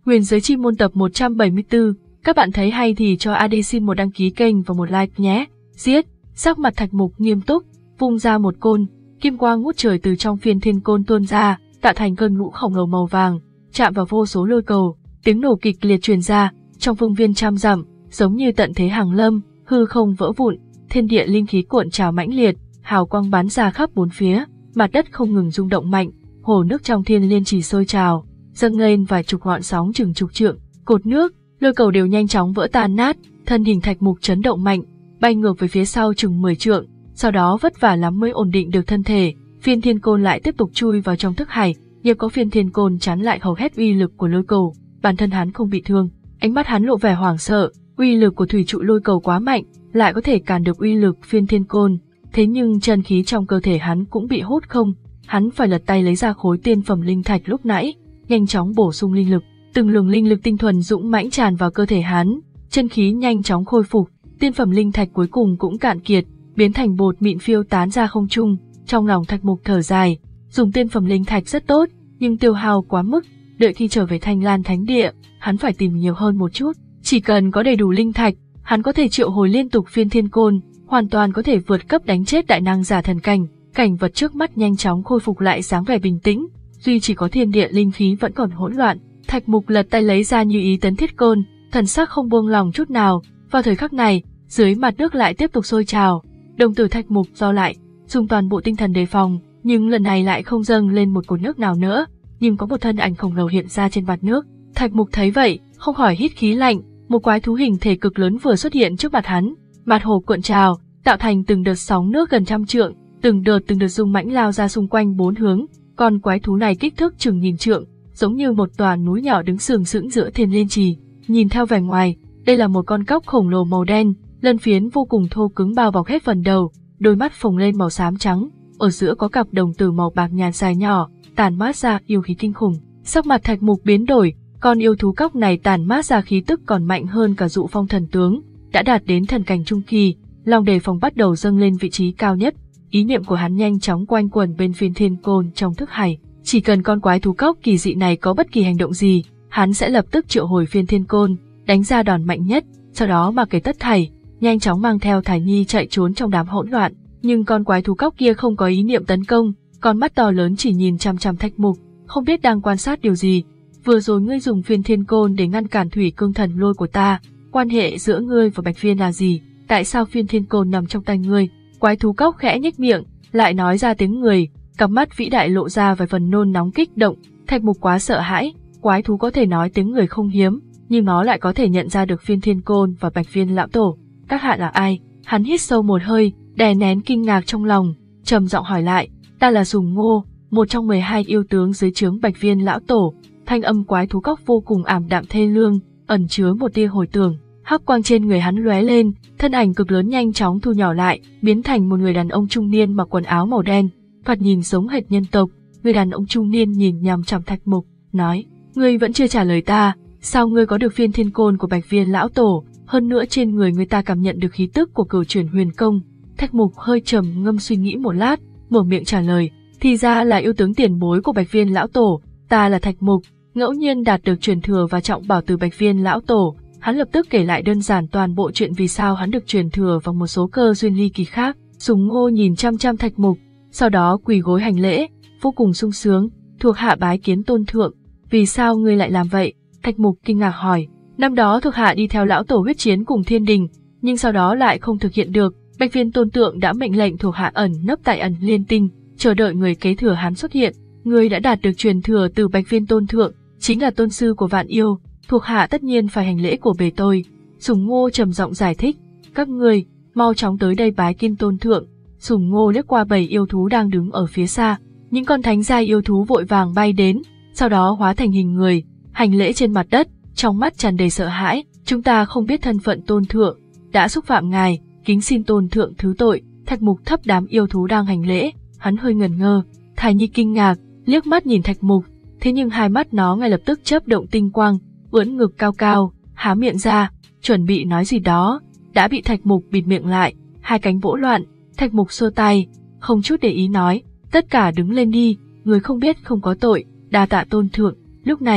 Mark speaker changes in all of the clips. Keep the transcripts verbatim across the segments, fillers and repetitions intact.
Speaker 1: Huyền giới chi môn tập một trăm bảy mươi tư, các bạn thấy hay thì cho a đê xin một đăng ký kênh và một like nhé. Giết, sắc mặt Thạch Mục nghiêm túc, vung ra một côn, kim quang ngút trời từ trong phiên thiên côn tuôn ra, tạo thành cơn lũ khổng lồ màu vàng, chạm vào vô số lôi cầu, tiếng nổ kịch liệt truyền ra, trong phương viên trăm dặm, giống như tận thế hàng lâm, hư không vỡ vụn, thiên địa linh khí cuộn trào mãnh liệt, hào quang bắn ra khắp bốn phía, mặt đất không ngừng rung động mạnh, hồ nước trong thiên liên trì sôi trào, dâng lên vài chục ngọn sóng chừng chục trượng, cột nước, lôi cầu đều nhanh chóng vỡ tan nát, thân hình Thạch Mục chấn động mạnh, bay ngược về phía sau chừng mười trượng, sau đó vất vả lắm mới ổn định được thân thể, phiên thiên côn lại tiếp tục chui vào trong thức hải, nhưng có phiên thiên côn chắn lại hầu hết uy lực của lôi cầu, bản thân hắn không bị thương, ánh mắt hắn lộ vẻ hoảng sợ, uy lực của thủy trụ lôi cầu quá mạnh, lại có thể cản được uy lực phiên thiên côn, thế nhưng chân khí trong cơ thể hắn cũng bị hút không, hắn phải lật tay lấy ra khối tiên phẩm linh thạch lúc nãy, nhanh chóng bổ sung linh lực, từng luồng linh lực tinh thuần dũng mãnh tràn vào cơ thể hắn, chân khí nhanh chóng khôi phục, tiên phẩm linh thạch cuối cùng cũng cạn kiệt, biến thành bột mịn phiêu tán ra không trung, trong lòng Thạch Mục thở dài, dùng tiên phẩm linh thạch rất tốt, nhưng tiêu hao quá mức, đợi khi trở về Thanh Lan Thánh Địa, hắn phải tìm nhiều hơn một chút, chỉ cần có đầy đủ linh thạch, hắn có thể triệu hồi liên tục phiên thiên côn, hoàn toàn có thể vượt cấp đánh chết đại năng giả thần cảnh, cảnh vật trước mắt nhanh chóng khôi phục lại dáng vẻ bình tĩnh, duy chỉ có thiên địa linh khí vẫn còn hỗn loạn. Thạch Mục lật tay lấy ra như ý tấn thiết côn, thần sắc không buông lòng chút nào. Vào thời khắc này, dưới mặt nước lại tiếp tục sôi trào, đồng tử Thạch Mục do lại, dùng toàn bộ tinh thần đề phòng, nhưng lần này lại không dâng lên một cột nước nào nữa, nhưng có một thân ảnh khổng lồ hiện ra trên mặt nước. Thạch Mục thấy vậy, không khỏi hít khí lạnh, một quái thú hình thể cực lớn vừa xuất hiện trước mặt hắn, mặt hồ cuộn trào, tạo thành từng đợt sóng nước gần trăm trượng, từng đợt từng đợt rung mãnh lao ra xung quanh bốn hướng. Con quái thú này kích thước chừng nghìn trượng, giống như một tòa núi nhỏ đứng sừng sững giữa thiên liên trì. Nhìn theo vẻ ngoài, đây là một con cóc khổng lồ màu đen, lân phiến vô cùng thô cứng bao bọc hết phần đầu, đôi mắt phồng lên màu xám trắng, ở giữa có cặp đồng tử màu bạc nhàn dài nhỏ, tản mát ra yêu khí kinh khủng. Sắc mặt Thạch Mục biến đổi, con yêu thú cóc này tản mát ra khí tức còn mạnh hơn cả Dụ Phong thần tướng, đã đạt đến thần cảnh trung kỳ, lòng đề phòng bắt đầu dâng lên vị trí cao nhất. Ý niệm của hắn nhanh chóng quanh quẩn bên phiên thiên côn trong thức hải, chỉ cần con quái thú cóc kỳ dị này có bất kỳ hành động gì, hắn sẽ lập tức triệu hồi phiên thiên côn, đánh ra đòn mạnh nhất, sau đó mặc kệ tất thảy, nhanh chóng mang theo Thải Nhi chạy trốn trong đám hỗn loạn. Nhưng con quái thú cóc kia không có ý niệm tấn công, con mắt to lớn chỉ nhìn chằm chằm Thạch Mục, không biết đang quan sát điều gì. Vừa rồi ngươi dùng phiên thiên côn để ngăn cản thủy cương thần lôi của ta, quan hệ giữa ngươi và Bạch Viên là gì? Tại sao phiên thiên côn nằm trong tay ngươi? Quái thú cóc khẽ nhếch miệng, lại nói ra tiếng người, cặp mắt vĩ đại lộ ra vài phần nôn nóng kích động. Thạch Mục quá sợ hãi, quái thú có thể nói tiếng người không hiếm, nhưng nó lại có thể nhận ra được phiên thiên côn và Bạch Viên lão tổ. Các hạ là ai? Hắn hít sâu một hơi, đè nén kinh ngạc trong lòng, trầm giọng hỏi lại. Ta là Sùng Ngô, một trong mười hai yêu tướng dưới trướng Bạch Viên lão tổ. Thanh âm quái thú cóc vô cùng ảm đạm thê lương, ẩn chứa một tia hồi tưởng. Hắc quang trên người hắn lóe lên, thân ảnh cực lớn nhanh chóng thu nhỏ lại, biến thành một người đàn ông trung niên mặc quần áo màu đen, thoạt nhìn giống hệt nhân tộc. Người đàn ông trung niên nhìn nhằm chằm Thạch Mục, nói: ngươi vẫn chưa trả lời ta, sao ngươi có được phiên thiên côn của Bạch Viên lão tổ? Hơn nữa trên người người ta cảm nhận được khí tức của cửu chuyển huyền công. Thạch Mục hơi trầm ngâm suy nghĩ một lát, mở miệng trả lời: thì ra là yêu tướng tiền bối của Bạch Viên lão tổ, ta là Thạch Mục, ngẫu nhiên đạt được truyền thừa và trọng bảo từ Bạch Viên lão tổ. Hắn lập tức kể lại đơn giản toàn bộ chuyện vì sao hắn được truyền thừa và một số cơ duyên ly kỳ khác. Sùng Ngô nhìn chăm chăm Thạch Mục, sau đó quỳ gối hành lễ, vô cùng sung sướng, thuộc hạ bái kiến tôn thượng. Vì sao ngươi lại làm vậy? Thạch Mục kinh ngạc hỏi. Năm đó thuộc hạ đi theo lão tổ huyết chiến cùng thiên đình, nhưng sau đó lại không thực hiện được. Bạch Viên tôn tượng đã mệnh lệnh thuộc hạ ẩn nấp tại ẩn liên tinh, chờ đợi người kế thừa hắn xuất hiện. Ngươi đã đạt được truyền thừa từ Bạch Viên tôn thượng, chính là tôn sư của vạn yêu, thuộc hạ tất nhiên phải hành lễ của bề tôi. Sùng Ngô trầm giọng giải thích. Các ngươi mau chóng tới đây bái kiến tôn thượng. Sùng Ngô liếc qua bầy yêu thú đang đứng ở phía xa, những con thánh giai yêu thú vội vàng bay đến, sau đó hóa thành hình người, hành lễ trên mặt đất, trong mắt tràn đầy sợ hãi. Chúng ta không biết thân phận tôn thượng, đã xúc phạm ngài, kính xin tôn thượng thứ tội. Thạch Mục thấp đám yêu thú đang hành lễ, hắn hơi ngẩn ngơ. Thải Nhi kinh ngạc, liếc mắt nhìn Thạch Mục, thế nhưng hai mắt nó ngay lập tức chớp động tinh quang, ưỡn ngực cao cao, há miệng ra, chuẩn bị nói gì đó, đã bị Thạch Mục bịt miệng lại, hai cánh vỗ loạn. Thạch Mục xua tay, không chút để ý nói: tất cả đứng lên đi, người không biết không có tội, đa tạ tôn thượng. Lúc này,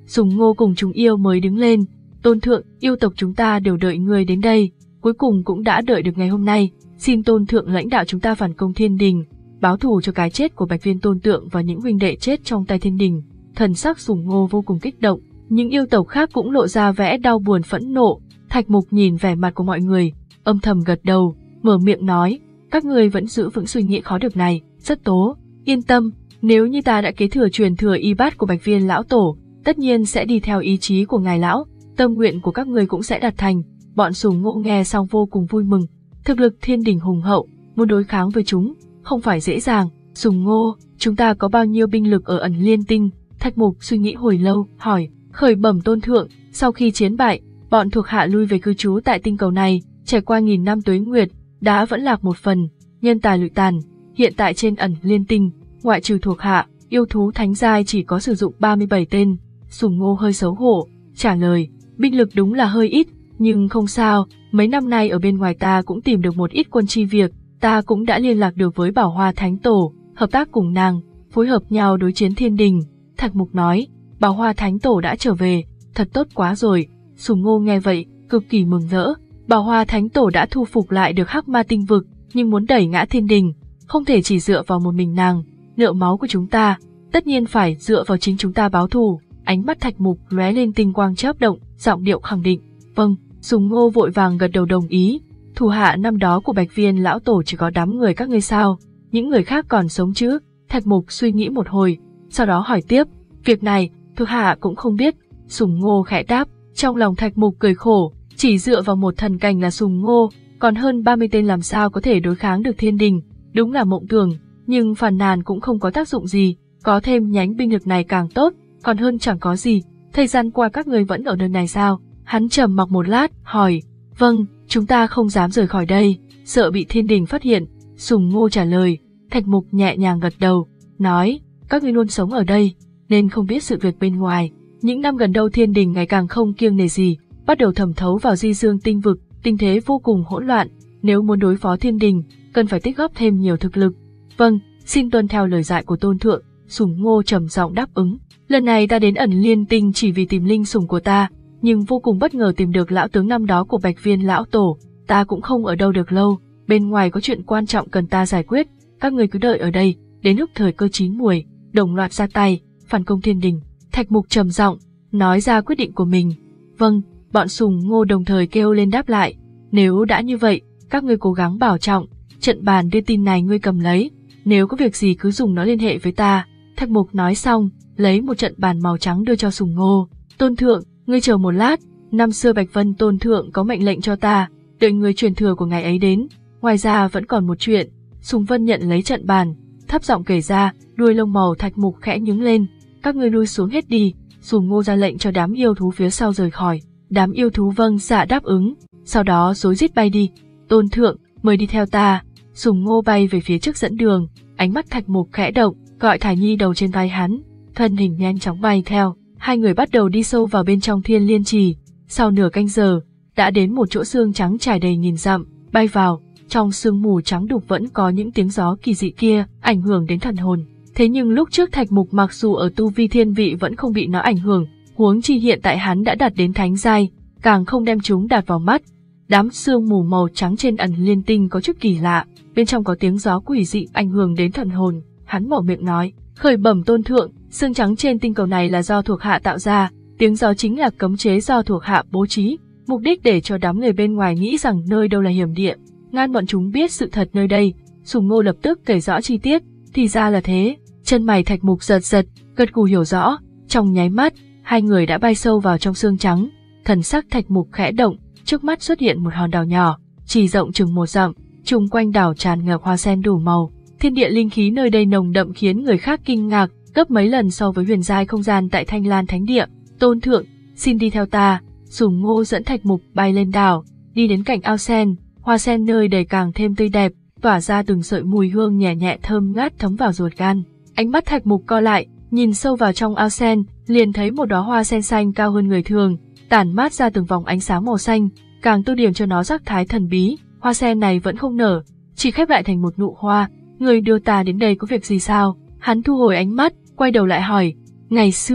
Speaker 1: Sùng Ngô cùng chúng yêu mới đứng lên. Tôn thượng, yêu tộc chúng ta đều đợi người đến đây, cuối cùng cũng đã đợi được ngày hôm nay. Xin tôn thượng lãnh đạo chúng ta phản công thiên đình, báo thù cho cái chết của Bạch Viên tôn tượng và những huynh đệ chết trong tay thiên đình. Thần sắc Sùng Ngô vô cùng kích động, những yêu tộc khác cũng lộ ra vẻ đau buồn phẫn nộ. Thạch Mục nhìn vẻ mặt của mọi người, âm thầm gật đầu, mở miệng nói, các ngươi vẫn giữ vững suy nghĩ khó được này, rất tố, yên tâm, nếu như ta đã kế thừa truyền thừa y bát của Bạch Viên lão tổ, tất nhiên sẽ đi theo ý chí của ngài lão, tâm nguyện của các ngươi cũng sẽ đạt thành. Bọn Sùng Ngô nghe xong vô cùng vui mừng, thực lực thiên đình hùng hậu, muốn đối kháng với chúng, không phải dễ dàng. Sùng Ngô, chúng ta có bao nhiêu binh lực ở ẩn liên tinh? Thạch Mục suy nghĩ hồi lâu, hỏi, khởi bẩm tôn thượng, sau khi chiến bại, bọn thuộc hạ lui về cư trú tại tinh cầu này, trải qua nghìn năm tuế nguyệt, đã vẫn lạc một phần, nhân tài lụi tàn, hiện tại trên ẩn liên tinh, ngoại trừ thuộc hạ, yêu thú thánh giai chỉ có sử dụng ba mươi bảy tên. Sùng Ngô hơi xấu hổ, trả lời, binh lực đúng là hơi ít, nhưng không sao, mấy năm nay ở bên ngoài ta cũng tìm được một ít quân chi việc, ta cũng đã liên lạc được với Bảo Hoa Thánh Tổ, hợp tác cùng nàng, phối hợp nhau đối chiến thiên đình. Thạch Mục nói, Bảo Hoa Thánh Tổ đã trở về, thật tốt quá rồi. Sùng Ngô nghe vậy, cực kỳ mừng rỡ. Bảo Hoa Thánh Tổ đã thu phục lại được Hắc Ma tinh vực, nhưng muốn đẩy ngã thiên đình, không thể chỉ dựa vào một mình nàng. Nợ máu của chúng ta, tất nhiên phải dựa vào chính chúng ta báo thù. Ánh mắt Thạch Mục lóe lên tinh quang chớp động, giọng điệu khẳng định. Vâng. Sùng Ngô vội vàng gật đầu đồng ý. Thủ hạ năm đó của Bạch Viên lão tổ chỉ có đám người các ngươi sao? Những người khác còn sống chứ? Thạch Mục suy nghĩ một hồi, sau đó hỏi tiếp. Việc này, thuộc hạ cũng không biết. Sùng Ngô khẽ đáp. Trong lòng Thạch Mục cười khổ, chỉ dựa vào một thần cảnh là Sùng Ngô, còn hơn ba mươi tên làm sao có thể đối kháng được thiên đình? Đúng là mộng tưởng, nhưng phàn nàn cũng không có tác dụng gì, có thêm nhánh binh lực này càng tốt, còn hơn chẳng có gì. Thời gian qua các ngươi vẫn ở nơi này sao? Hắn trầm mặc một lát, hỏi, vâng, chúng ta không dám rời khỏi đây, sợ bị thiên đình phát hiện. Sùng Ngô trả lời. Thạch Mục nhẹ nhàng gật đầu, nói, các ngươi luôn sống ở đây, nên không biết sự việc bên ngoài. Những năm gần đây thiên đình ngày càng không kiêng nể gì, bắt đầu thẩm thấu vào Di Dương tinh vực, tình thế vô cùng hỗn loạn, nếu muốn đối phó thiên đình, cần phải tích góp thêm nhiều thực lực. Vâng, xin tuân theo lời dạy của tôn thượng. Sùng Ngô trầm giọng đáp ứng. Lần này ta đến ẩn liên tinh chỉ vì tìm linh sủng của ta, nhưng vô cùng bất ngờ tìm được lão tướng năm đó của Bạch Viên lão tổ. Ta cũng không ở đâu được lâu, bên ngoài có chuyện quan trọng cần ta giải quyết, các người cứ đợi ở đây, đến lúc thời cơ chín muồi, đồng loạt ra tay, phản công thiên đình. Thạch Mục trầm giọng nói ra quyết định của mình. Vâng, bọn Sùng Ngô đồng thời kêu lên đáp lại. Nếu đã như vậy, các ngươi cố gắng bảo trọng, trận bàn đưa tin này ngươi cầm lấy, nếu có việc gì cứ dùng nó liên hệ với ta. Thạch Mục nói xong, lấy một trận bàn màu trắng đưa cho Sùng Ngô. Tôn thượng, ngươi chờ một lát, năm xưa Bạch Vân tôn thượng có mệnh lệnh cho ta, đợi người truyền thừa của ngài ấy đến. Ngoài ra vẫn còn một chuyện. Sùng Vân nhận lấy trận bàn, thấp giọng kể ra, đuôi lông màu Thạch Mục khẽ nhướng lên. Các ngươi lui xuống hết đi. Sùng Ngô ra lệnh cho đám yêu thú phía sau rời khỏi. Đám yêu thú vâng dạ đáp ứng, sau đó rối rít bay đi. Tôn thượng, mời đi theo ta. Sùng Ngô bay về phía trước dẫn đường, ánh mắt Thạch Mục khẽ động, gọi Thải Nhi đầu trên vai hắn, thân hình nhanh chóng bay theo. Hai người bắt đầu đi sâu vào bên trong Thiên Liên Trì. Sau nửa canh giờ, đã đến một chỗ xương trắng trải đầy nghìn dặm, bay vào, trong sương mù trắng đục vẫn có những tiếng gió kỳ dị kia, ảnh hưởng đến thần hồn. Thế nhưng lúc trước Thạch Mục mặc dù ở tu vi thiên vị vẫn không bị nó ảnh hưởng, huống chi hiện tại hắn đã đạt đến thánh giai, càng không đem chúng đạt vào mắt. Đám sương mù màu trắng trên ẩn liên tinh có chút kỳ lạ, bên trong có tiếng gió quỷ dị ảnh hưởng đến thần hồn. Hắn mở miệng nói, khởi bẩm tôn thượng, sương trắng trên tinh cầu này là do thuộc hạ tạo ra, tiếng gió chính là cấm chế do thuộc hạ bố trí, mục đích để cho đám người bên ngoài nghĩ rằng nơi đâu là hiểm địa, ngăn bọn chúng biết sự thật nơi đây. Sùng Ngô lập tức kể rõ chi tiết, thì ra là thế. Chân mày Thạch Mục giật giật, gật gù hiểu rõ, trong nháy mắt, hai người đã bay sâu vào trong sương trắng. Thần sắc Thạch Mục khẽ động, trước mắt xuất hiện một hòn đảo nhỏ, chỉ rộng chừng một dặm, chung quanh đảo tràn ngập hoa sen đủ màu. Thiên địa linh khí nơi đây nồng đậm khiến người khác kinh ngạc, gấp mấy lần so với huyền giai không gian tại Thanh Lan Thánh Địa. Tôn thượng, xin đi theo ta. Sùng Ngô dẫn Thạch Mục bay lên đảo, đi đến cạnh ao sen, hoa sen nơi đầy càng thêm tươi đẹp, tỏa ra từng sợi mùi hương nhẹ nhẹ thơm ngát thấm vào ruột gan. Ánh mắt Thạch Mục co lại, nhìn sâu vào trong ao sen, liền thấy một đóa hoa sen xanh cao hơn người thường, tản mát ra từng vòng ánh sáng màu xanh, càng tô điểm cho nó sắc thái thần bí. Hoa sen này vẫn không nở, chỉ khép lại thành một nụ hoa. Người đưa ta đến đây có việc gì sao? Hắn thu hồi ánh mắt, quay đầu lại hỏi. Ngày xưa,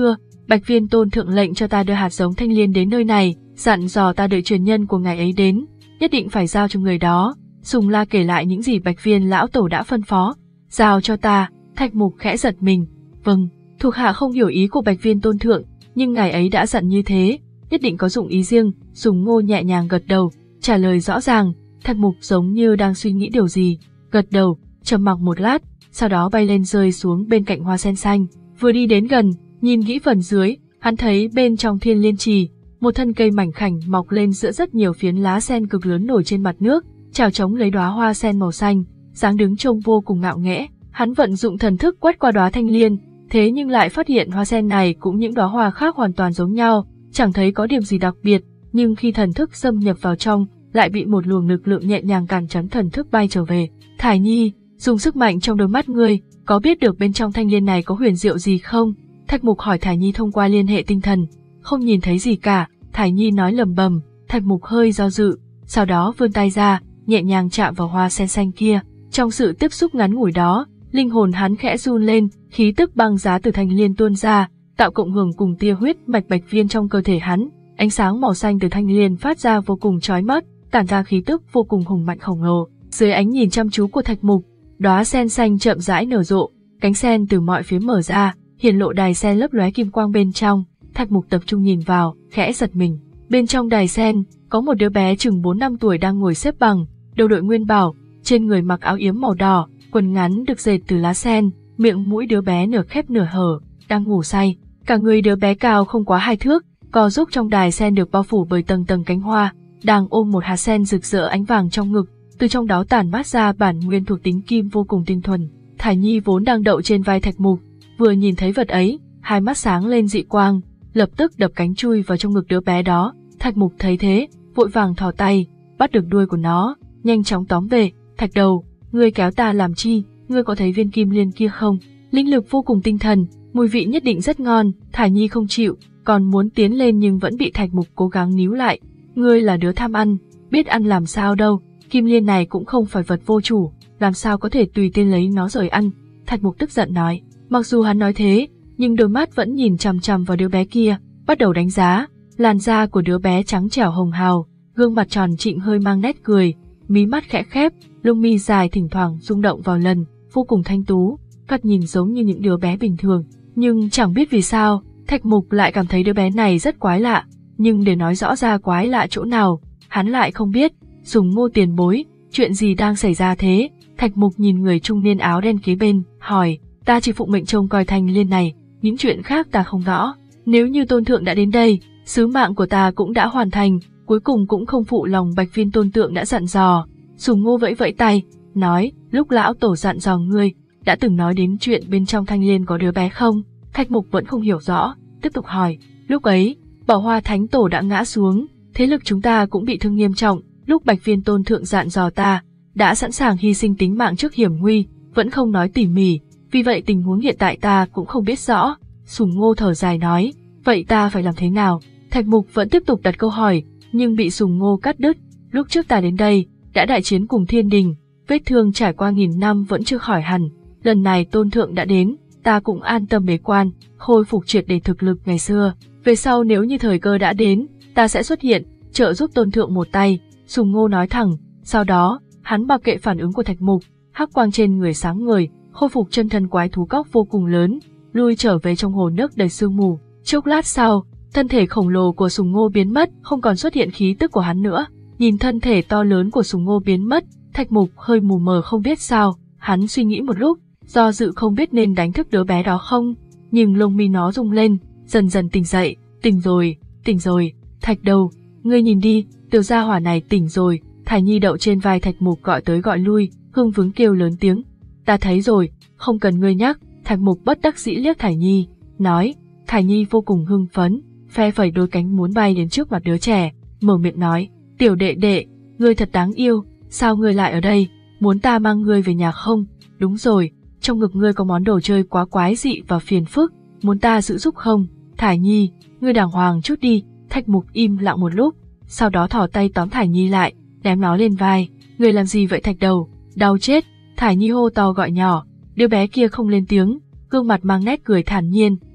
Speaker 1: Bạch Viên Tôn thượng lệnh cho ta đưa hạt giống thanh liên đến nơi này, dặn dò ta đợi truyền nhân của ngài ấy đến, nhất định phải giao cho người đó. Sùng La kể lại những gì Bạch Viên lão tổ đã phân phó. Giao cho ta. Thạch Mục khẽ giật mình. Vâng, thuộc hạ không hiểu ý của Bạch Viên Tôn thượng, nhưng ngài ấy đã dặn như thế, nhất định có dụng ý riêng. Sùng Ngô nhẹ nhàng gật đầu, trả lời rõ ràng. Thạch Mục giống như đang suy nghĩ điều gì, gật đầu, trầm mặc một lát, sau đó bay lên rơi xuống bên cạnh hoa sen xanh. Vừa đi đến gần, nhìn kỹ phần dưới, hắn thấy bên trong Thiên Liên Trì, một thân cây mảnh khảnh mọc lên giữa rất nhiều phiến lá sen cực lớn nổi trên mặt nước, chào chống lấy đóa hoa sen màu xanh, dáng đứng trông vô cùng ngạo nghễ. Hắn vận dụng thần thức quét qua đóa thanh liên, thế nhưng lại phát hiện hoa sen này cũng những đóa hoa khác hoàn toàn giống nhau, chẳng thấy có điểm gì đặc biệt, nhưng khi thần thức xâm nhập vào trong, lại bị một luồng lực lượng nhẹ nhàng cản chắn thần thức bay trở về. Thải Nhi, dùng sức mạnh trong đôi mắt ngươi, có biết được bên trong thanh liên này có huyền diệu gì không? Thạch Mục hỏi Thải Nhi thông qua liên hệ tinh thần. Không nhìn thấy gì cả, Thải Nhi nói lầm bầm. Thạch Mục hơi do dự, sau đó vươn tay ra, nhẹ nhàng chạm vào hoa sen xanh kia. Trong sự tiếp xúc ngắn ngủi đó, linh hồn hắn khẽ run lên, khí tức băng giá từ thanh liên tuôn ra, tạo cộng hưởng cùng tia huyết mạch bạch viên trong cơ thể hắn. Ánh sáng màu xanh từ thanh liên phát ra vô cùng chói mắt, tản ra khí tức vô cùng hùng mạnh khổng lồ. Dưới ánh nhìn chăm chú của Thạch Mục, đóa sen xanh chậm rãi nở rộ, cánh sen từ mọi phía mở ra, hiển lộ đài sen lấp lóe kim quang bên trong. Thạch Mục tập trung nhìn vào, khẽ giật mình. Bên trong đài sen, có một đứa bé chừng bốn năm tuổi đang ngồi xếp bằng, đầu đội nguyên bảo, trên người mặc áo yếm màu đỏ, quần ngắn được dệt từ lá sen, miệng mũi đứa bé nửa khép nửa hở, đang ngủ say. Cả người đứa bé cao không quá hai thước, co giúp trong đài sen được bao phủ bởi tầng tầng cánh hoa, đang ôm một hạt sen rực rỡ ánh vàng trong ngực, từ trong đó tản mát ra bản nguyên thuộc tính kim vô cùng tinh thuần. Thải Nhi vốn đang đậu trên vai Thạch Mục, vừa nhìn thấy vật ấy, hai mắt sáng lên dị quang, lập tức đập cánh chui vào trong ngực đứa bé đó. Thạch Mục thấy thế, vội vàng thò tay, bắt được đuôi của nó, nhanh chóng tóm về. Thạch đầu, ngươi kéo ta làm chi? Ngươi có thấy viên kim liên kia không? Linh lực vô cùng tinh thần, mùi vị nhất định rất ngon. Thải Nhi không chịu, còn muốn tiến lên nhưng vẫn bị Thạch Mục cố gắng níu lại. Ngươi là đứa tham ăn, biết ăn làm sao đâu, kim liên này cũng không phải vật vô chủ, làm sao có thể tùy tiện lấy nó rồi ăn. Thạch Mục tức giận nói. Mặc dù hắn nói thế, nhưng đôi mắt vẫn nhìn chằm chằm vào đứa bé kia, bắt đầu đánh giá. Làn da của đứa bé trắng trẻo hồng hào, gương mặt tròn trịnh hơi mang nét cười, mí mắt khẽ khép, lông mi dài thỉnh thoảng rung động vào lần, vô cùng thanh tú, cắt nhìn giống như những đứa bé bình thường. Nhưng chẳng biết vì sao, Thạch Mục lại cảm thấy đứa bé này rất quái lạ, nhưng để nói rõ ra quái lạ chỗ nào, hắn lại không biết. Sùng Ngô tiền bối, chuyện gì đang xảy ra thế? Thạch Mục nhìn người trung niên áo đen kế bên, hỏi. Ta chỉ phụng mệnh trông coi thanh liên này, những chuyện khác ta không rõ. Nếu như tôn thượng đã đến đây, sứ mạng của ta cũng đã hoàn thành, cuối cùng cũng không phụ lòng Bạch Viên tôn tượng đã dặn dò. Sùng Ngô vẫy vẫy tay, nói, lúc lão tổ dặn dò ngươi, đã từng nói đến chuyện bên trong thanh liên có đứa bé không? Thạch Mục vẫn không hiểu rõ, tiếp tục hỏi. Lúc ấy, Bảo Hoa Thánh Tổ đã ngã xuống, thế lực chúng ta cũng bị thương nghiêm trọng. Lúc Bạch Viên tôn thượng dặn dò ta, đã sẵn sàng hy sinh tính mạng trước hiểm nguy, vẫn không nói tỉ mỉ. Vì vậy tình huống hiện tại ta cũng không biết rõ. Sùng Ngô thở dài nói, vậy ta phải làm thế nào? Thạch Mục vẫn tiếp tục đặt câu hỏi, nhưng bị Sùng Ngô cắt đứt. Lúc trước ta đến đây, đã đại chiến cùng thiên đình, vết thương trải qua nghìn năm vẫn chưa khỏi hẳn. Lần này tôn thượng đã đến, ta cũng an tâm bế quan, khôi phục triệt để thực lực ngày xưa. Về sau nếu như thời cơ đã đến, ta sẽ xuất hiện, trợ giúp tôn thượng một tay. Sùng Ngô nói thẳng, sau đó, hắn mặc kệ phản ứng của Thạch Mục, hắc quang trên người sáng ngời, khôi phục chân thân quái thú cóc vô cùng lớn, lui trở về trong hồ nước đầy sương mù. Chốc lát sau, thân thể khổng lồ của Sùng Ngô biến mất, không còn xuất hiện khí tức của hắn nữa. Nhìn thân thể to lớn của Sùng Ngô biến mất, Thạch Mục hơi mù mờ không biết sao, hắn suy nghĩ một lúc, do dự không biết nên đánh thức đứa bé đó không, nhưng lông mi nó rung lên, dần dần tỉnh dậy. Tỉnh rồi, tỉnh rồi, Thạch đầu, ngươi nhìn đi, tiểu gia hỏa này tỉnh rồi. Thải Nhi đậu trên vai Thạch Mục gọi tới gọi lui, hưng phấn kêu lớn tiếng. Ta thấy rồi, không cần ngươi nhắc. Thạch Mục bất đắc dĩ liếc Thải Nhi, nói. Thải Nhi vô cùng hưng phấn, phe phẩy đôi cánh muốn bay đến trước mặt đứa trẻ, mở miệng nói, tiểu đệ đệ, ngươi thật đáng yêu, sao ngươi lại ở đây, muốn ta mang ngươi về nhà không? Đúng rồi, trong ngực ngươi có món đồ chơi quá quái dị và phiền phức, muốn ta giữ giúp không? Thải Nhi, ngươi đàng hoàng chút đi. Thạch Mục im lặng một lúc, sau đó thò tay tóm Thải Nhi lại, ném nó lên vai. Ngươi làm gì vậy Thạch đầu, đau chết. Thải Nhi hô to gọi nhỏ, đứa bé kia không lên tiếng, gương mặt mang nét cười thản nhiên,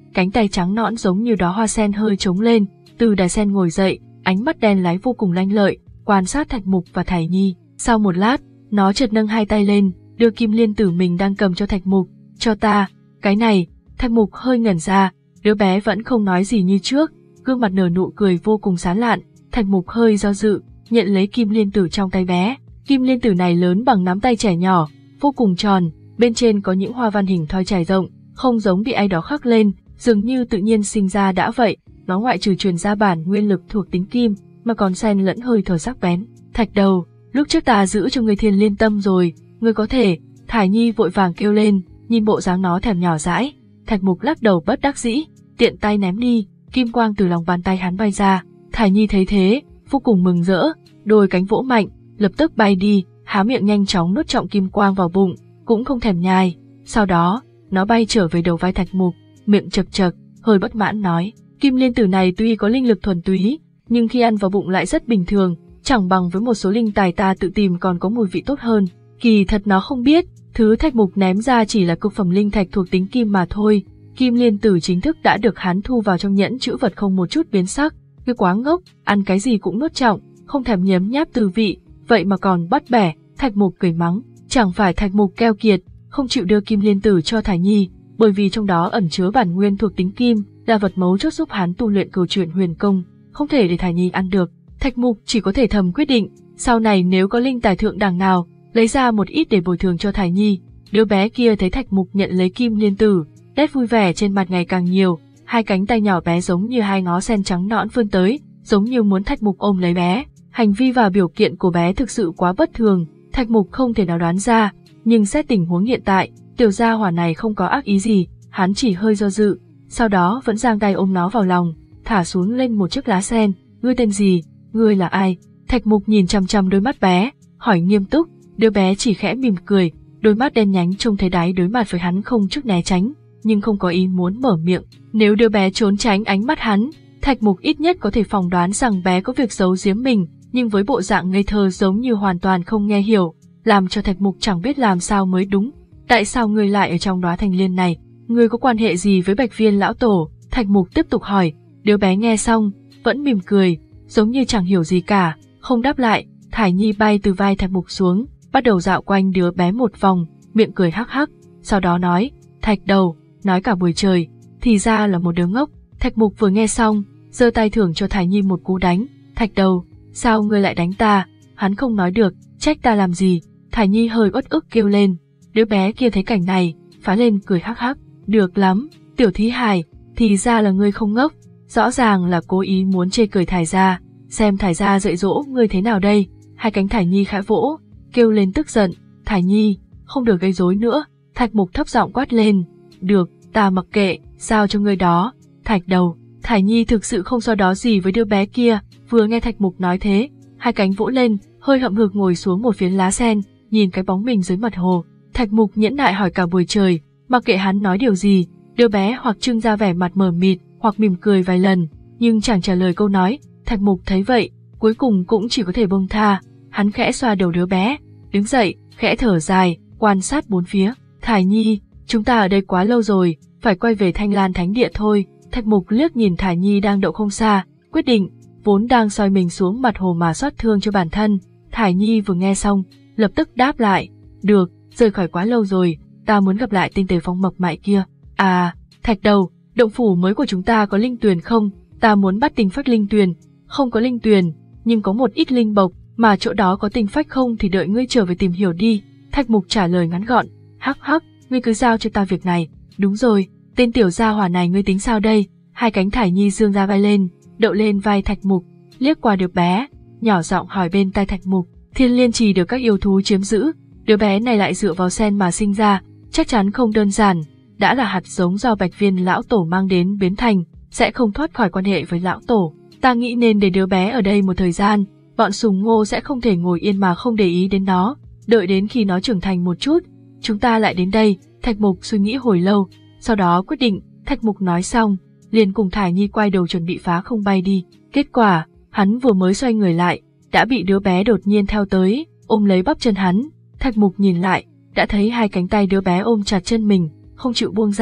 Speaker 1: cánh tay trắng nõn giống như đóa hoa sen hơi trống lên, từ đài sen ngồi dậy, ánh mắt đen láy vô cùng lanh lợi, quan sát Thạch Mục và Thải Nhi. Sau một lát, nó chợt nâng hai tay lên, đưa kim liên tử mình đang cầm cho Thạch Mục. Cho ta, cái này. Thạch Mục hơi ngẩn ra, đứa bé vẫn không nói gì như trước, gương mặt nở nụ cười vô cùng sán lạn. Thạch Mục hơi do dự, nhận lấy kim liên tử trong tay bé. Kim liên tử này lớn bằng nắm tay trẻ nhỏ, vô cùng tròn, bên trên có những hoa văn hình thoi trải rộng, không giống bị ai đó khắc lên, dường như tự nhiên sinh ra đã vậy. Nó ngoại trừ truyền ra bản nguyên lực thuộc tính kim, mà còn xen lẫn hơi thở sắc bén. Thạch Đầu, lúc trước ta giữ cho ngươi Thiên Liên Tâm rồi, ngươi có thể. Thải Nhi vội vàng kêu lên, nhìn bộ dáng nó thèm nhỏ dãi. Thạch Mục lắc đầu bất đắc dĩ, tiện tay ném đi, kim quang từ lòng bàn tay hắn bay ra. Thải Nhi thấy thế, vô cùng mừng rỡ, đôi cánh vỗ mạnh, lập tức bay đi, há miệng nhanh chóng nuốt trọng kim quang vào bụng, cũng không thèm nhai. Sau đó, nó bay trở về đầu vai Thạch Mục, miệng chật chật, hơi bất mãn nói, kim liên tử này tuy có linh lực thuần túy, nhưng khi ăn vào bụng lại rất bình thường, chẳng bằng với một số linh tài ta tự tìm còn có mùi vị tốt hơn. Kỳ thật nó không biết, thứ Thạch Mục ném ra chỉ là cực phẩm linh thạch thuộc tính kim mà thôi. Kim liên tử chính thức đã được hắn thu vào trong nhẫn chữ vật không một chút biến sắc. Cái quá ngốc, ăn cái gì cũng nuốt trọng, không thèm nhấm nháp tư vị, vậy mà còn bắt bẻ. Thạch Mục cười mắng, chẳng phải Thạch Mục keo kiệt, không chịu đưa kim liên tử cho Thải Nhi, bởi vì trong đó ẩn chứa bản nguyên thuộc tính kim, là vật mấu chốt giúp hắn tu luyện cửu chuyển huyền công, không thể để Thải Nhi ăn được. Thạch Mục chỉ có thể thầm quyết định, sau này nếu có linh tài thượng đẳng nào, lấy ra một ít để bồi thường cho Thải Nhi. Đứa bé kia thấy Thạch Mục nhận lấy kim liên tử, nét vui vẻ trên mặt ngày càng nhiều, hai cánh tay nhỏ bé giống như hai ngó sen trắng nõn vươn tới, giống như muốn Thạch Mục ôm lấy bé. Hành vi và biểu kiện của bé thực sự quá bất thường, Thạch Mục không thể nào đoán ra, nhưng xét tình huống hiện tại, tiểu gia hỏa này không có ác ý gì, hắn chỉ hơi do dự, sau đó vẫn giang tay ôm nó vào lòng, thả xuống lên một chiếc lá sen. Ngươi tên gì? Ngươi là ai? Thạch Mục nhìn chằm chằm đôi mắt bé, hỏi nghiêm túc. Đứa bé chỉ khẽ mỉm cười, đôi mắt đen nhánh trông thấy đáy đối mặt với hắn không chút né tránh, nhưng không có ý muốn mở miệng. Nếu đứa bé trốn tránh ánh mắt hắn, Thạch Mục ít nhất có thể phỏng đoán rằng bé có việc giấu giếm mình, nhưng với bộ dạng ngây thơ giống như hoàn toàn không nghe hiểu, làm cho Thạch Mục chẳng biết làm sao mới đúng. Tại sao ngươi lại ở trong đóa thanh liên này? Ngươi có quan hệ gì với Bạch Viên lão tổ? Thạch Mục tiếp tục hỏi. Đứa bé nghe xong, vẫn mỉm cười, giống như chẳng hiểu gì cả, không đáp lại. Thải Nhi bay từ vai Thạch Mục xuống, bắt đầu dạo quanh đứa bé một vòng, miệng cười hắc hắc, sau đó nói, Thạch Đầu, nói cả buổi trời, thì ra là một đứa ngốc. Thạch Mục vừa nghe xong, giơ tay thưởng cho Thải Nhi một cú đánh. Thạch Đầu, sao ngươi lại đánh ta? Hắn không nói được, trách ta làm gì? Thải Nhi hơi uất ức kêu lên. Đứa bé kia thấy cảnh này, phá lên cười hắc hắc, được lắm, tiểu thí hài, thì ra là ngươi không ngốc, rõ ràng là cố ý muốn chê cười Thải gia, xem Thải gia dạy dỗ ngươi thế nào đây. Hai cánh Thải Nhi khẽ vỗ, kêu lên tức giận, Thải Nhi, không được gây rối nữa. Thạch Mục thấp giọng quát lên, được, ta mặc kệ, sao cho ngươi đó. Thạch Đầu, Thải Nhi thực sự không so đó gì với đứa bé kia, vừa nghe Thạch Mục nói thế, hai cánh vỗ lên, hơi hậm hực ngồi xuống một phiến lá sen, nhìn cái bóng mình dưới mặt hồ. Thạch Mục nhẫn nại hỏi cả buổi trời, mặc kệ hắn nói điều gì, đứa bé hoặc trưng ra vẻ mặt mờ mịt, hoặc mỉm cười vài lần, nhưng chẳng trả lời câu nói. Thạch Mục thấy vậy, cuối cùng cũng chỉ có thể buông tha. Hắn khẽ xoa đầu đứa bé, đứng dậy, khẽ thở dài, quan sát bốn phía. Thải Nhi, chúng ta ở đây quá lâu rồi, phải quay về Thanh Lan Thánh Địa thôi. Thạch Mục liếc nhìn Thải Nhi đang đậu không xa, quyết định, vốn đang soi mình xuống mặt hồ mà xót thương cho bản thân. Thải Nhi vừa nghe xong, lập tức đáp lại, được, rời khỏi quá lâu rồi, ta muốn gặp lại tinh tế phong mộc mại kia. À, Thạch Đầu, động phủ mới của chúng ta có linh tuyền không? Ta muốn bắt tinh phách linh tuyền. Không có linh tuyền, nhưng có một ít linh bộc, mà chỗ đó có tinh phách không thì đợi ngươi trở về tìm hiểu đi. Thạch Mục trả lời ngắn gọn, hắc hắc, ngươi cứ giao cho ta việc này. Đúng rồi, tên tiểu gia hỏa này ngươi tính sao đây? Hai cánh Thải Nhi dương ra vai lên, đậu lên vai Thạch Mục, liếc qua đứa bé, nhỏ giọng hỏi bên tai Thạch Mục, Thiên Liên Trì được các yêu thú chiếm giữ, đứa bé này lại dựa vào sen mà sinh ra, chắc chắn không đơn giản, đã là hạt giống do Bạch Viên lão tổ mang đến biến thành, sẽ không thoát khỏi quan hệ với lão tổ. Ta nghĩ nên để đứa bé ở đây một thời gian, bọn Sùng Ngô sẽ không thể ngồi yên mà không để ý đến nó, đợi đến khi nó trưởng thành một chút, chúng ta lại đến đây. Thạch Mục suy nghĩ hồi lâu, sau đó quyết định. Thạch Mục nói xong, liền cùng Thải Nhi quay đầu chuẩn bị phá không bay đi. Kết quả, hắn vừa mới xoay người lại, đã bị đứa bé đột nhiên theo tới, ôm lấy bắp chân hắn. Thạch Mục nhìn lại, đã thấy hai cánh tay đứa bé ôm chặt chân mình, không chịu buông ra.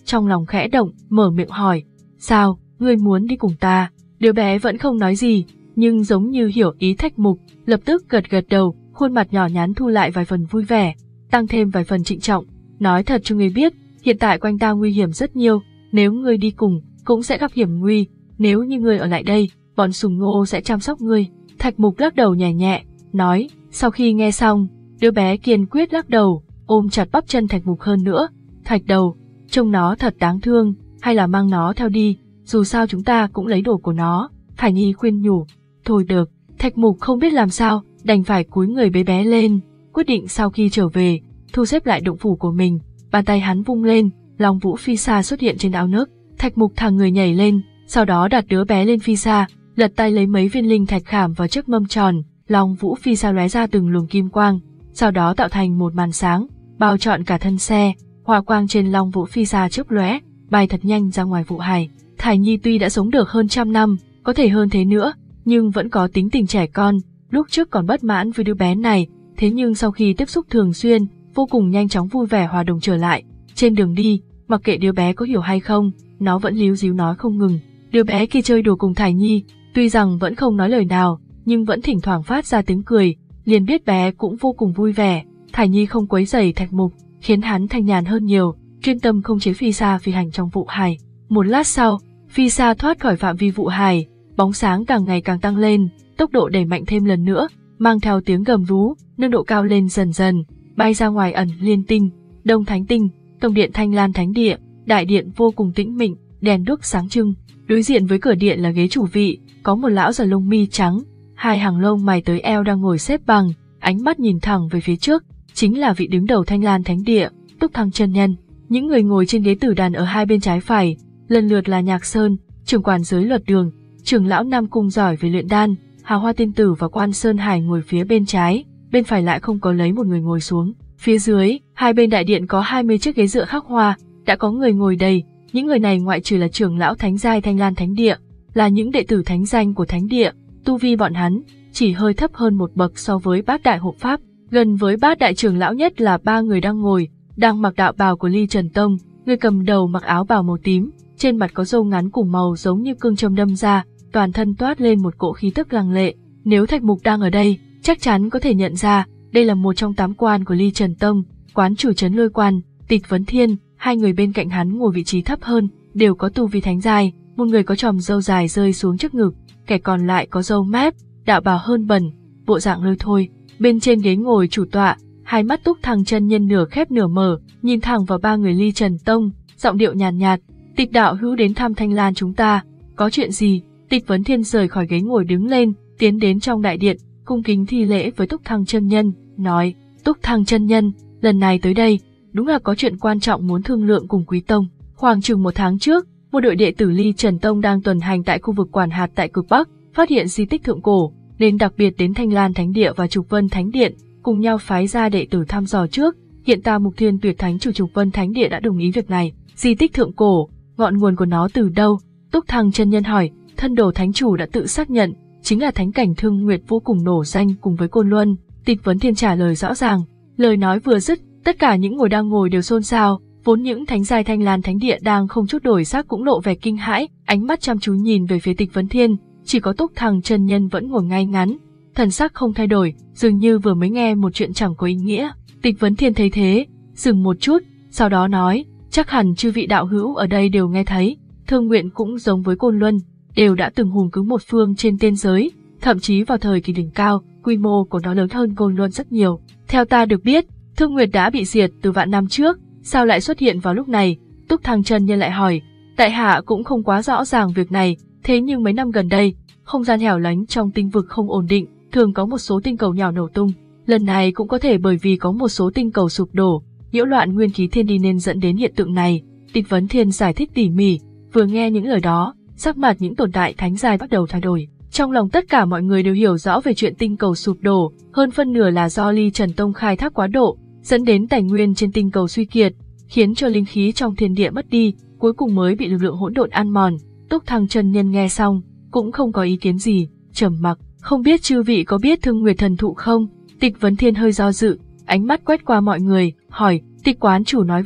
Speaker 1: trong lòng khẽ động, mở miệng hỏi, sao, ngươi muốn đi cùng ta? Đứa bé vẫn không nói gì, nhưng giống như hiểu ý Thạch Mục, lập tức gật gật đầu, khuôn mặt nhỏ nhắn thu lại vài phần vui vẻ, tăng thêm vài phần trịnh trọng, nói thật cho ngươi biết, hiện tại quanh ta nguy hiểm rất nhiều, nếu ngươi đi cùng, cũng sẽ gặp hiểm nguy, nếu như ngươi ở lại đây, bọn Sùng Ngô sẽ chăm sóc ngươi. Thạch Mục lắc đầu nhẹ nhẹ, nói, sau khi nghe xong, đứa bé kiên quyết lắc đầu, ôm chặt bắp chân Thạch Mục hơn nữa, Thạch đầu, trông nó thật đáng thương, hay là mang nó theo đi, dù sao chúng ta cũng lấy đồ của nó. Thải Nhi khuyên nhủ, thôi được, Thạch Mục không biết làm sao, đành phải cúi người bế bé lên, quyết định sau khi trở về, thu xếp lại động phủ của mình, bàn tay hắn vung lên, Long Vũ Phi Sa xuất hiện trên ao nước, Thạch Mục thẳng người nhảy lên, sau đó đặt đứa bé lên Phi Sa, lật tay lấy mấy viên linh thạch khảm vào chiếc mâm tròn, Long Vũ Phi Sa lóe ra từng luồng kim quang, sau đó tạo thành một màn sáng, bao trọn cả thân xe, hỏa quang trên Long Vũ Phi Sa chớp lóe, bay thật nhanh ra ngoài vụ hải. Thải Nhi tuy đã sống được hơn trăm năm, có thể hơn thế nữa, nhưng vẫn có tính tình trẻ con, lúc trước còn bất mãn với đứa bé này, thế nhưng sau khi tiếp xúc thường xuyên, vô cùng nhanh chóng vui vẻ hòa đồng trở lại. Trên đường đi, mặc kệ đứa bé có hiểu hay không, nó vẫn líu ríu nói không ngừng. Đứa bé kia chơi đùa cùng Thải Nhi, tuy rằng vẫn không nói lời nào, nhưng vẫn thỉnh thoảng phát ra tiếng cười, liền biết bé cũng vô cùng vui vẻ. Thải Nhi không quấy rầy Thạch Mục, khiến hắn thanh nhàn hơn nhiều, chuyên tâm khống chế Phi Sa phi hành trong vụ hải. Một lát sau, Phi Sa thoát khỏi phạm vi vụ hải, bóng sáng càng ngày càng tăng lên, tốc độ đẩy mạnh thêm lần nữa, mang theo tiếng gầm rú, nâng độ cao lên dần dần, bay ra ngoài ẩn Liên Tinh, Đông Thánh Tinh, Tông điện Thanh Lan Thánh Địa. Đại điện vô cùng tĩnh mịch, đèn đuốc sáng trưng, đối diện với cửa điện là ghế chủ vị, có một lão già lông mi trắng, hai hàng lông mày tới eo đang ngồi xếp bằng, ánh mắt nhìn thẳng về phía trước, chính là vị đứng đầu Thanh Lan Thánh Địa, Túc Thăng chân nhân. Những người ngồi trên ghế tử đàn ở hai bên trái phải, lần lượt là Nhạc Sơn, trưởng quản giới luật đường, trưởng lão Nam Cung giỏi về luyện đan, Hào Hoa Tiên Tử và Quan Sơn Hải ngồi phía bên trái, bên phải lại không có lấy một người ngồi xuống. Phía dưới, hai bên đại điện có hai mươi chiếc ghế dựa khắc hoa, đã có người ngồi đầy, những người này ngoại trừ là trưởng lão thánh giai Thanh Lan Thánh Địa, là những đệ tử thánh danh của Thánh Địa, tu vi bọn hắn chỉ hơi thấp hơn một bậc so với bát đại hộ pháp, gần với bát đại trưởng lão nhất là ba người đang ngồi, đang mặc đạo bào của Ly Trần Tông, người cầm đầu mặc áo bào màu tím, trên mặt có râu ngắn cùng màu giống như cương châm đâm ra, toàn thân toát lên một cỗ khí tức lăng lệ. Nếu Thạch Mục đang ở đây, chắc chắn có thể nhận ra, đây là một trong tám quan của Ly Trần Tông, quán chủ trấn Lôi Quan, Tịch Vấn Thiên. Hai người bên cạnh hắn ngồi vị trí thấp hơn, đều có tu vi thánh giai, một người có chòm râu dài rơi xuống trước ngực, kẻ còn lại có râu mép, đạo bào hơn bẩn, bộ dạng lôi thôi. Bên trên ghế ngồi chủ tọa, hai mắt Túc Thăng chân nhân nửa khép nửa mở, nhìn thẳng vào ba người Ly Trần Tông, giọng điệu nhàn nhạt, nhạt, Tịch đạo hữu đến thăm Thanh Lan chúng ta, có chuyện gì? Tịch Vấn Thiên rời khỏi ghế ngồi đứng lên, tiến đến trong đại điện, cung kính thi lễ với Túc Thăng chân nhân, nói, Túc Thăng chân nhân, lần này tới đây, đúng là có chuyện quan trọng muốn thương lượng cùng Quý Tông. Khoảng chừng một tháng trước, một đội đệ tử Ly Trần Tông đang tuần hành tại khu vực quản hạt tại cực Bắc, phát hiện di tích thượng cổ, nên đặc biệt đến Thanh Lan Thánh Địa và Trục Vân Thánh Điện, cùng nhau phái ra đệ tử thăm dò trước. Hiện Ta Mục Thiên Tuyệt Thánh chủ Trục Vân Thánh Địa đã đồng ý việc này. Di tích thượng cổ, ngọn nguồn của nó từ đâu? Túc Thăng chân nhân hỏi. Thân đồ thánh chủ đã tự xác nhận, chính là thánh cảnh Thương Nguyệt vô cùng nổ danh cùng với Côn Luân. Tịch Vấn Thiên trả lời rõ ràng. Lời nói vừa dứt, tất cả những người đang ngồi đều xôn xao, vốn những thánh giai Thanh Lan Thánh Địa đang không chút đổi sắc cũng lộ vẻ kinh hãi, ánh mắt chăm chú nhìn về phía Tịch Vấn Thiên, chỉ có Túc Thăng chân nhân vẫn ngồi ngay ngắn, thần sắc không thay đổi, dường như vừa mới nghe một chuyện chẳng có ý nghĩa. Tịch Vấn Thiên thấy thế, dừng một chút, sau đó nói, chắc hẳn chư vị đạo hữu ở đây đều nghe thấy, Thương Nguyện cũng giống với Côn Luân, đều đã từng hùng cứ một phương trên tiên giới, thậm chí vào thời kỳ đỉnh cao, quy mô của nó lớn hơn Côn Luân rất nhiều. Theo ta được biết, Thương Nguyệt đã bị diệt từ vạn năm trước, sao lại xuất hiện vào lúc này? Túc Thăng chân nhân lại hỏi. Tại hạ cũng không quá rõ ràng việc này, thế nhưng mấy năm gần đây, không gian hẻo lánh trong tinh vực không ổn định, thường có một số tinh cầu nhỏ nổ tung. Lần này cũng có thể bởi vì có một số tinh cầu sụp đổ, nhiễu loạn nguyên khí thiên đi nên dẫn đến hiện tượng này. Tịch Vấn Thiên giải thích tỉ mỉ, vừa nghe những lời đó, sắc mặt những tồn tại thánh giai bắt đầu thay đổi. Trong lòng tất cả mọi người đều hiểu rõ về chuyện tinh cầu sụp đổ, hơn phân nửa là do Ly Trần Tông khai thác quá độ, dẫn đến tài nguyên trên tinh cầu suy kiệt, khiến cho linh khí trong thiên địa mất đi, cuối cùng mới bị lực lượng hỗn độn ăn mòn. Túc Thăng chân nhân nghe xong, cũng không có ý kiến gì, trầm mặc. Không biết chư vị có biết Thương Nguyệt thần thụ không? Tịch Vấn Thiên hơi do dự, ánh mắt quét qua mọi người, hỏi. Tịch quán chủ nói vậy,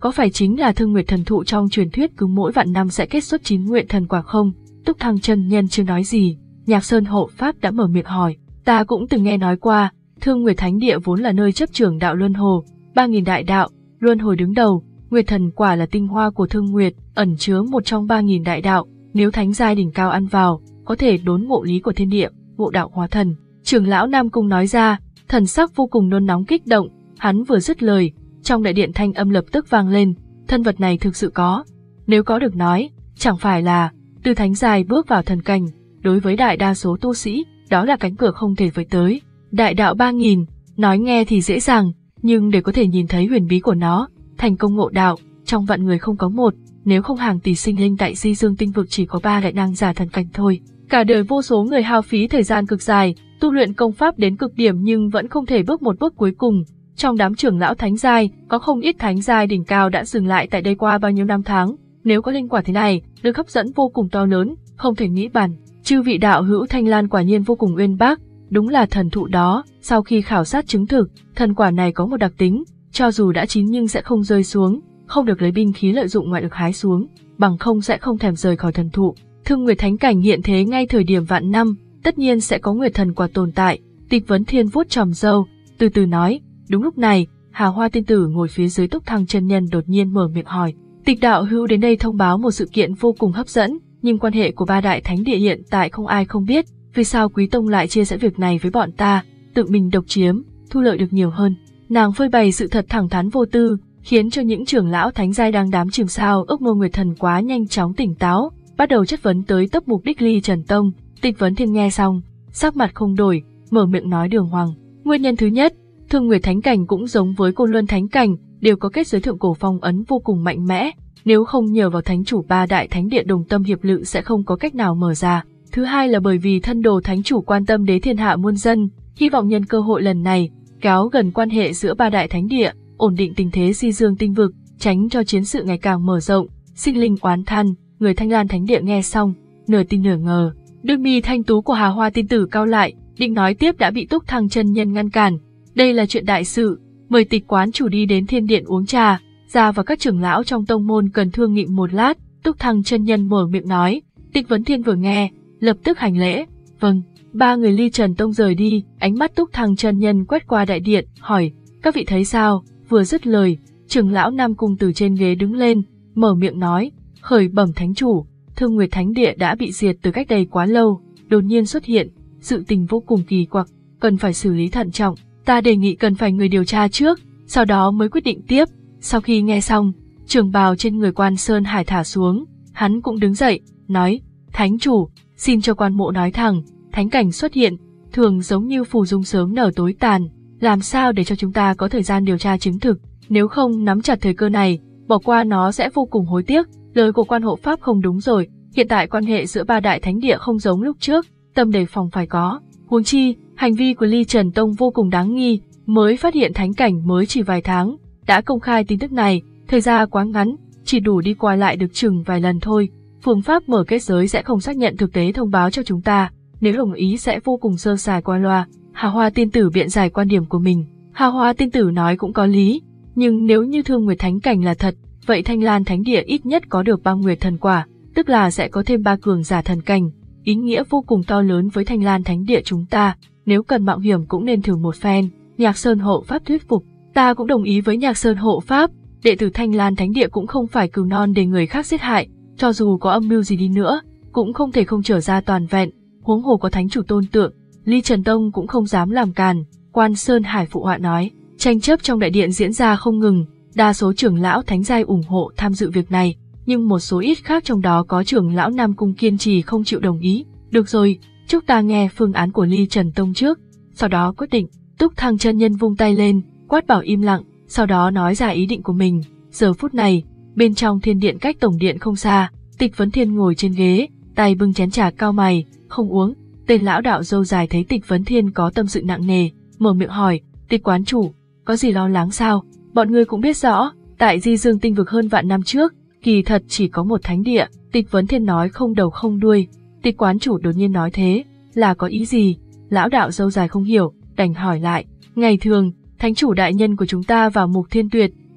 Speaker 1: có phải chính là Thương Nguyệt thần thụ trong truyền thuyết cứ mỗi vạn năm sẽ kết xuất chín nguyện thần quả không? Túc Thăng chân nhân chưa nói gì, Nhạc Sơn hộ pháp đã mở miệng hỏi. Ta cũng từng nghe nói qua, Thương Nguyệt Thánh Địa vốn là nơi chấp trưởng đạo luân hồ, ba nghìn đại đạo, luân hồi đứng đầu, Nguyệt thần quả là tinh hoa của Thương Nguyệt, ẩn chứa một trong ba nghìn đại đạo, nếu thánh giai đỉnh cao ăn vào, có thể đốn ngộ lý của thiên địa, ngộ đạo hóa thần. Trưởng lão Nam Cung nói ra, thần sắc vô cùng nôn nóng kích động, hắn vừa dứt lời, trong đại điện thanh âm lập tức vang lên, thân vật này thực sự có, nếu có được nói, chẳng phải là từ thánh giai bước vào thần cảnh, đối với đại đa số tu sĩ, đó là cánh cửa không thể với tới. Đại đạo ba nghìn, nói nghe thì dễ dàng, nhưng để có thể nhìn thấy huyền bí của nó, thành công ngộ đạo, trong vạn người không có một, nếu không hàng tỷ sinh linh tại Di Dương tinh vực chỉ có ba đại năng giả thần cảnh thôi. Cả đời vô số người hao phí thời gian cực dài, tu luyện công pháp đến cực điểm nhưng vẫn không thể bước một bước cuối cùng. Trong đám trưởng lão thánh giai, có không ít thánh giai đỉnh cao đã dừng lại tại đây qua bao nhiêu năm tháng. Nếu có linh quả thế này, được hấp dẫn vô cùng to lớn, không thể nghĩ bàn. Chư vị đạo hữu Thanh Lan quả nhiên vô cùng uyên bác, đúng là thần thụ đó. Sau khi khảo sát chứng thực, thần quả này có một đặc tính, cho dù đã chín nhưng sẽ không rơi xuống, không được lấy binh khí lợi dụng ngoại lực hái xuống, bằng không sẽ không thèm rời khỏi thần thụ. Thương Nguyệt Thánh cảnh hiện thế ngay thời điểm vạn năm, tất nhiên sẽ có Nguyệt thần quả tồn tại. Tịch Vấn Thiên vuốt tròm râu, từ từ nói. Đúng lúc này, Hà Hoa tiên tử ngồi phía dưới Túc Thăng chân nhân đột nhiên mở miệng hỏi. Tịch đạo hữu đến đây thông báo một sự kiện vô cùng hấp dẫn, nhưng quan hệ của ba đại thánh địa hiện tại không ai không biết, vì sao Quý Tông lại chia sẻ việc này với bọn ta, tự mình độc chiếm, thu lợi được nhiều hơn. Nàng phơi bày sự thật thẳng thắn vô tư, khiến cho những trưởng lão thánh giai đang đám chìm sao ước mơ Nguyệt thần quá nhanh chóng tỉnh táo, bắt đầu chất vấn tới tấp mục đích Ly Trần Tông. Tịch Vấn Thiên nghe xong, sắc mặt không đổi, mở miệng nói đường hoàng. Nguyên nhân thứ nhất, Thương Nguyệt Thánh cảnh cũng giống với Côn Luân Thánh cảnh, đều có kết giới thượng cổ phong ấn vô cùng mạnh mẽ, nếu không nhờ vào thánh chủ ba đại thánh địa đồng tâm hiệp lự sẽ không có cách nào mở ra. Thứ hai là bởi vì thân đồ thánh chủ quan tâm đế thiên hạ muôn dân, hy vọng nhân cơ hội lần này kéo gần quan hệ giữa ba đại thánh địa, ổn định tình thế Di Dương tinh vực, tránh cho chiến sự ngày càng mở rộng, sinh linh oán than. Người Thanh Lan Thánh Địa nghe xong, nửa tin nửa ngờ, đôi mi thanh tú của Hà Hoa tiên tử cao lại, định nói tiếp đã bị Túc Thăng chân nhân ngăn cản. Đây là chuyện đại sự, mời Tịch quán chủ đi đến thiên điện uống trà, ra và các trưởng lão trong tông môn cần thương nghị một lát. Túc Thăng chân nhân mở miệng nói. Tịch Vấn Thiên vừa nghe, lập tức hành lễ. Vâng. Ba người Ly Trần Tông rời đi, ánh mắt Túc Thăng chân nhân quét qua đại điện, hỏi, các vị thấy sao? Vừa dứt lời, trưởng lão Nam Cung từ trên ghế đứng lên, mở miệng nói, khởi bẩm thánh chủ, Thương Nguyệt Thánh Địa đã bị diệt từ cách đây quá lâu, đột nhiên xuất hiện, sự tình vô cùng kỳ quặc, cần phải xử lý thận trọng, ta đề nghị cần phải người điều tra trước, sau đó mới quyết định tiếp. Sau khi nghe xong, trường bào trên người Quan Sơn Hải thả xuống, hắn cũng đứng dậy, nói, thánh chủ, xin cho quan mộ nói thẳng, thánh cảnh xuất hiện, thường giống như phù dung sớm nở tối tàn, làm sao để cho chúng ta có thời gian điều tra chứng thực, nếu không nắm chặt thời cơ này, bỏ qua nó sẽ vô cùng hối tiếc. Lời của quan hộ pháp không đúng rồi, hiện tại quan hệ giữa ba đại thánh địa không giống lúc trước, tâm đề phòng phải có. Huống chi, hành vi của Ly Trần Tông vô cùng đáng nghi, mới phát hiện thánh cảnh mới chỉ vài tháng, đã công khai tin tức này, thời gian quá ngắn, chỉ đủ đi qua lại được chừng vài lần thôi. Phương pháp mở kết giới sẽ không xác nhận thực tế thông báo cho chúng ta, nếu đồng ý sẽ vô cùng sơ sài qua loa. Hà Hoa tiên tử biện giải quan điểm của mình. Hà Hoa tiên tử nói cũng có lý, nhưng nếu như Thương Nguyệt Thánh cảnh là thật, vậy Thanh Lan Thánh Địa ít nhất có được ba Nguyệt thần quả, tức là sẽ có thêm ba cường giả thần cảnh, ý nghĩa vô cùng to lớn với Thanh Lan Thánh Địa chúng ta, nếu cần mạo hiểm cũng nên thử một phen. Nhạc Sơn hộ pháp thuyết phục, ta cũng đồng ý với Nhạc Sơn hộ pháp, đệ tử Thanh Lan Thánh Địa cũng không phải cừu non để người khác giết hại, cho dù có âm mưu gì đi nữa, cũng không thể không trở ra toàn vẹn, huống hồ có thánh chủ tôn tượng, Ly Trần Tông cũng không dám làm càn. Quan Sơn Hải phụ họa nói. Tranh chấp trong đại điện diễn ra không ngừng, đa số trưởng lão thánh giai ủng hộ tham dự việc này, nhưng một số ít khác trong đó có trưởng lão Nam Cung kiên trì không chịu đồng ý. Được rồi, chúc ta nghe phương án của Ly Trần Tông trước, sau đó quyết định. Túc Thăng chân nhân vung tay lên, quát bảo im lặng, sau đó nói ra ý định của mình. Giờ phút này, bên trong thiên điện cách tổng điện không xa, Tịch Vấn Thiên ngồi trên ghế, tay bưng chén trà cao mày, không uống. Tên lão đạo râu dài thấy Tịch Vấn Thiên có tâm sự nặng nề, mở miệng hỏi, Tịch quán chủ, có gì lo lắng sao? Bọn ngươi cũng biết rõ, tại Di Dương tinh vực hơn vạn năm trước, kỳ thật chỉ có một thánh địa. Tịch Vấn Thiên nói không đầu không đuôi. Tịch quán chủ đột nhiên nói thế, là có ý gì? Lão đạo râu dài không hiểu, đành hỏi lại. Ngày thường, thánh chủ đại nhân của chúng ta vào Mục Thiên Tuyệt,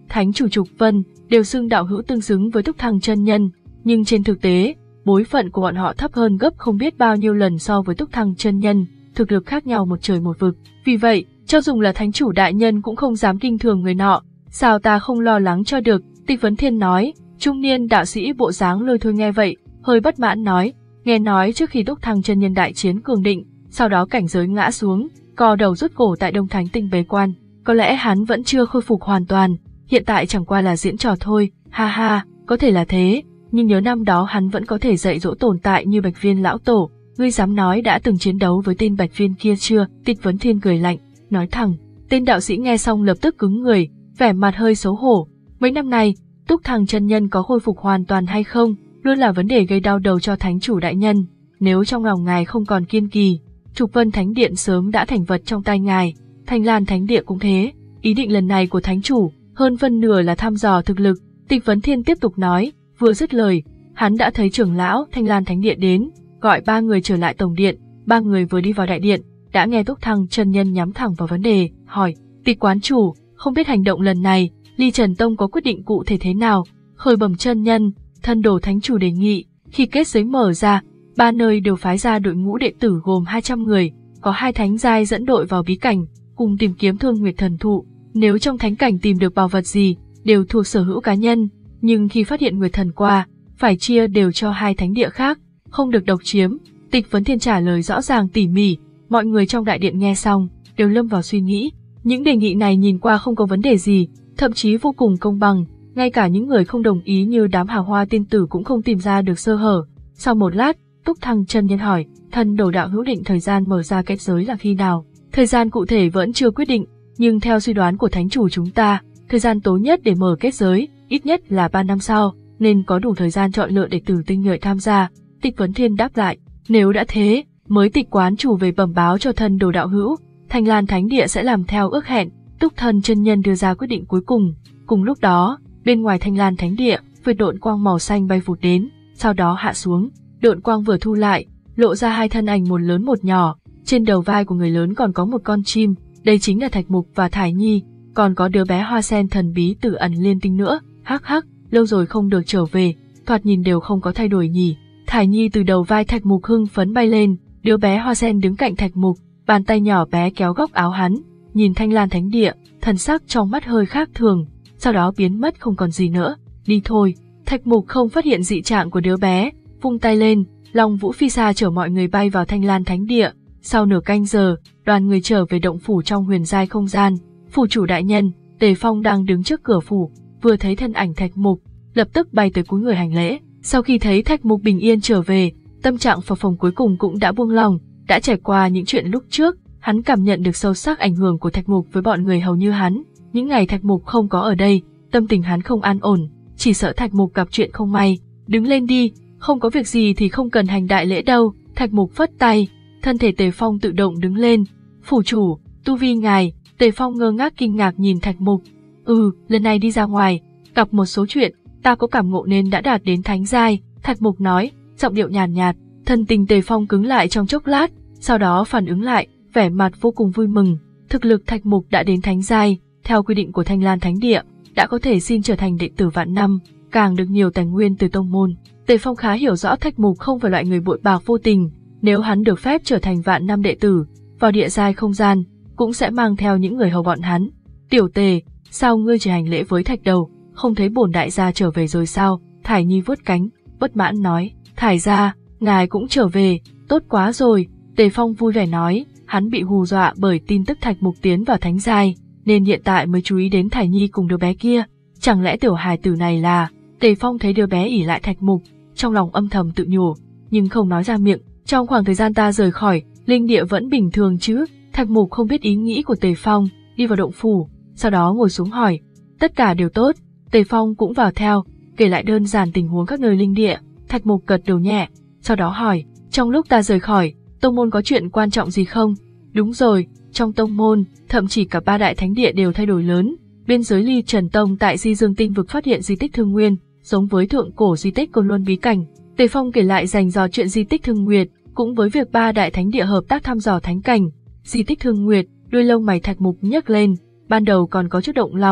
Speaker 1: thánh chủ Trục Vân đều xưng đạo hữu tương xứng với Túc Thăng chân nhân, nhưng trên thực tế, bối phận của bọn họ thấp hơn gấp không biết bao nhiêu lần so với Túc Thăng chân nhân, thực lực khác nhau một trời một vực. Vì vậy, cho dù là thánh chủ đại nhân cũng không dám kinh thường người nọ. Sao ta không lo lắng cho được? Tịch Vấn Thiên nói. Trung niên đạo sĩ bộ dáng lôi thôi nghe vậy, hơi bất mãn nói, nghe nói trước khi Túc Thăng chân nhân đại chiến cường định, sau đó cảnh giới ngã xuống, co đầu rút cổ tại Đông Thánh Tinh bế quan, có lẽ hắn vẫn chưa khôi phục hoàn toàn, hiện tại chẳng qua là diễn trò thôi, ha ha, có thể là thế, nhưng nhớ năm đó hắn vẫn có thể dạy dỗ tồn tại như Bạch Viên lão tổ, ngươi dám nói đã từng chiến đấu với tên Bạch Viên kia chưa? Tịch Vấn Thiên cười lạnh, nói thẳng. Tên đạo sĩ nghe xong lập tức cứng người, vẻ mặt hơi xấu hổ. Mấy năm nay, Túc Thăng chân nhân có khôi phục hoàn toàn hay không, luôn là vấn đề gây đau đầu cho thánh chủ đại nhân. Nếu trong lòng ngài không còn kiên kỳ, Trục Vân Thánh Điện sớm đã thành vật trong tay ngài, Thanh Lan Thánh Địa cũng thế. Ý định lần này của thánh chủ, hơn phân nửa là thăm dò thực lực. Tịch Vấn Thiên tiếp tục nói, vừa dứt lời, hắn đã thấy trưởng lão Thanh Lan Thánh Địa đến, gọi ba người trở lại tổng điện. Ba người vừa đi vào đại điện, đã nghe Túc Thăng chân nhân nhắm thẳng vào vấn đề, hỏi, Tịch quán chủ, không biết hành động lần này, Ly Trần Tông có quyết định cụ thể thế nào? Khởi bẩm chân nhân, thân đồ thánh chủ đề nghị, khi kết giới mở ra, ba nơi đều phái ra đội ngũ đệ tử gồm hai trăm người, có hai thánh giai dẫn đội vào bí cảnh, cùng tìm kiếm Thương Nguyệt thần thụ. Nếu trong thánh cảnh tìm được bảo vật gì, đều thuộc sở hữu cá nhân, nhưng khi phát hiện Nguyệt thần qua, phải chia đều cho hai thánh địa khác, không được độc chiếm. Tịch Vấn Thiên trả lời rõ ràng tỉ mỉ, mọi người trong đại điện nghe xong, đều lâm vào suy nghĩ. Những đề nghị này nhìn qua không có vấn đề gì, thậm chí vô cùng công bằng, ngay cả những người không đồng ý như đám Hào Hoa tiên tử cũng không tìm ra được sơ hở. Sau một lát, Túc Thăng chân nhân hỏi, thân đồ đạo hữu định thời gian mở ra kết giới là khi nào? Thời gian cụ thể vẫn chưa quyết định, nhưng theo suy đoán của thánh chủ chúng ta, thời gian tối nhất để mở kết giới, ít nhất là ba năm sau, nên có đủ thời gian chọn lựa đệ tử tinh nhuệ tham gia. Tịch Vấn Thiên đáp lại, nếu đã thế, mới Tịch quán chủ về bẩm báo cho thân đồ đạo hữu, Thanh Lan Thánh Địa sẽ làm theo ước hẹn. Túc Thần chân nhân đưa ra quyết định cuối cùng. Cùng lúc đó, bên ngoài Thanh Lan Thánh Địa, vệt độn quang màu xanh bay vụt đến, sau đó hạ xuống. Độn quang vừa thu lại, lộ ra hai thân ảnh một lớn một nhỏ. Trên đầu vai của người lớn còn có một con chim, đây chính là Thạch Mục và Thải Nhi, còn có đứa bé hoa sen thần bí Tử Ẩn Liên Tinh nữa. Hắc hắc, lâu rồi không được trở về, thoạt nhìn đều không có thay đổi nhỉ. Thải Nhi từ đầu vai Thạch Mục hưng phấn bay lên, đứa bé hoa sen đứng cạnh Thạch Mục, bàn tay nhỏ bé kéo góc áo hắn, nhìn Thanh Lan Thánh Địa, thần sắc trong mắt hơi khác thường, sau đó biến mất không còn gì nữa. Đi thôi. Thạch Mục không phát hiện dị trạng của đứa bé, vung tay lên, Long Vũ Phi Sa chở mọi người bay vào Thanh Lan Thánh Địa. Sau nửa canh giờ, đoàn người trở về động phủ trong huyền giai không gian. Phủ chủ đại nhân, Tề Phong đang đứng trước cửa phủ, vừa thấy thân ảnh Thạch Mục, lập tức bay tới cúi người hành lễ. Sau khi thấy Thạch Mục bình yên trở về, tâm trạng phập phồng cuối cùng cũng đã buông lòng. Đã trải qua những chuyện lúc trước, hắn cảm nhận được sâu sắc ảnh hưởng của Thạch Mục với bọn người hầu như hắn. Những ngày Thạch Mục không có ở đây, tâm tình hắn không an ổn, chỉ sợ Thạch Mục gặp chuyện không may. Đứng lên đi, không có việc gì thì không cần hành đại lễ đâu. Thạch Mục phất tay, thân thể Tề Phong tự động đứng lên. Phủ chủ, tu vi ngài. Tề Phong ngơ ngác kinh ngạc nhìn Thạch Mục. Ừ, lần này đi ra ngoài, gặp một số chuyện, ta có cảm ngộ nên đã đạt đến thánh giai. Thạch Mục nói, giọng điệu nhàn nhạt, nhạt. Thân tình Tề Phong cứng lại trong chốc lát, sau đó phản ứng lại, vẻ mặt vô cùng vui mừng. Thực lực Thạch Mục đã đến thánh giai, theo quy định của Thanh Lan Thánh Địa, đã có thể xin trở thành đệ tử vạn năm, càng được nhiều tài nguyên từ tông môn. Tề Phong khá hiểu rõ Thạch Mục không phải loại người bội bạc vô tình, nếu hắn được phép trở thành vạn năm đệ tử, vào địa giai không gian, cũng sẽ mang theo những người hầu bọn hắn. Tiểu Tề, sao ngươi chỉ hành lễ với Thạch đầu, không thấy bổn đại gia trở về rồi sao? Thải Nhi vớt cánh, bất mãn nói, Thải gia, ngài cũng trở về, tốt quá rồi. Tề Phong vui vẻ nói, hắn bị hù dọa bởi tin tức Thạch Mục tiến vào thánh giai, nên hiện tại mới chú ý đến Thải Nhi cùng đứa bé kia. Chẳng lẽ tiểu hài tử này là... Tề Phong thấy đứa bé ỉ lại Thạch Mục, trong lòng âm thầm tự nhủ, nhưng không nói ra miệng. Trong khoảng thời gian ta rời khỏi, linh địa vẫn bình thường chứ? Thạch Mục không biết ý nghĩ của Tề Phong, đi vào động phủ, sau đó ngồi xuống hỏi, tất cả đều tốt. Tề Phong cũng vào theo, kể lại đơn giản tình huống các nơi linh địa. Thạch Mục gật đầu nhẹ, sau đó hỏi, trong lúc ta rời khỏi, tông môn có chuyện quan trọng gì không? Đúng rồi, trong tông môn, thậm chí cả ba đại thánh địa đều thay đổi lớn. Biên giới Ly Trần Tông tại Di Dương Tinh vực phát hiện di tích Thương Nguyên, giống với thượng cổ di tích Côn Luân bí cảnh. Tề Phong kể lại rành rò chuyện di tích Thương Nguyệt, cũng với việc ba đại thánh địa hợp tác thăm dò thánh cảnh. Di tích Thương Nguyệt, đuôi lông mày Thạch Mục nhấc lên, ban đầu còn có chút động lòng,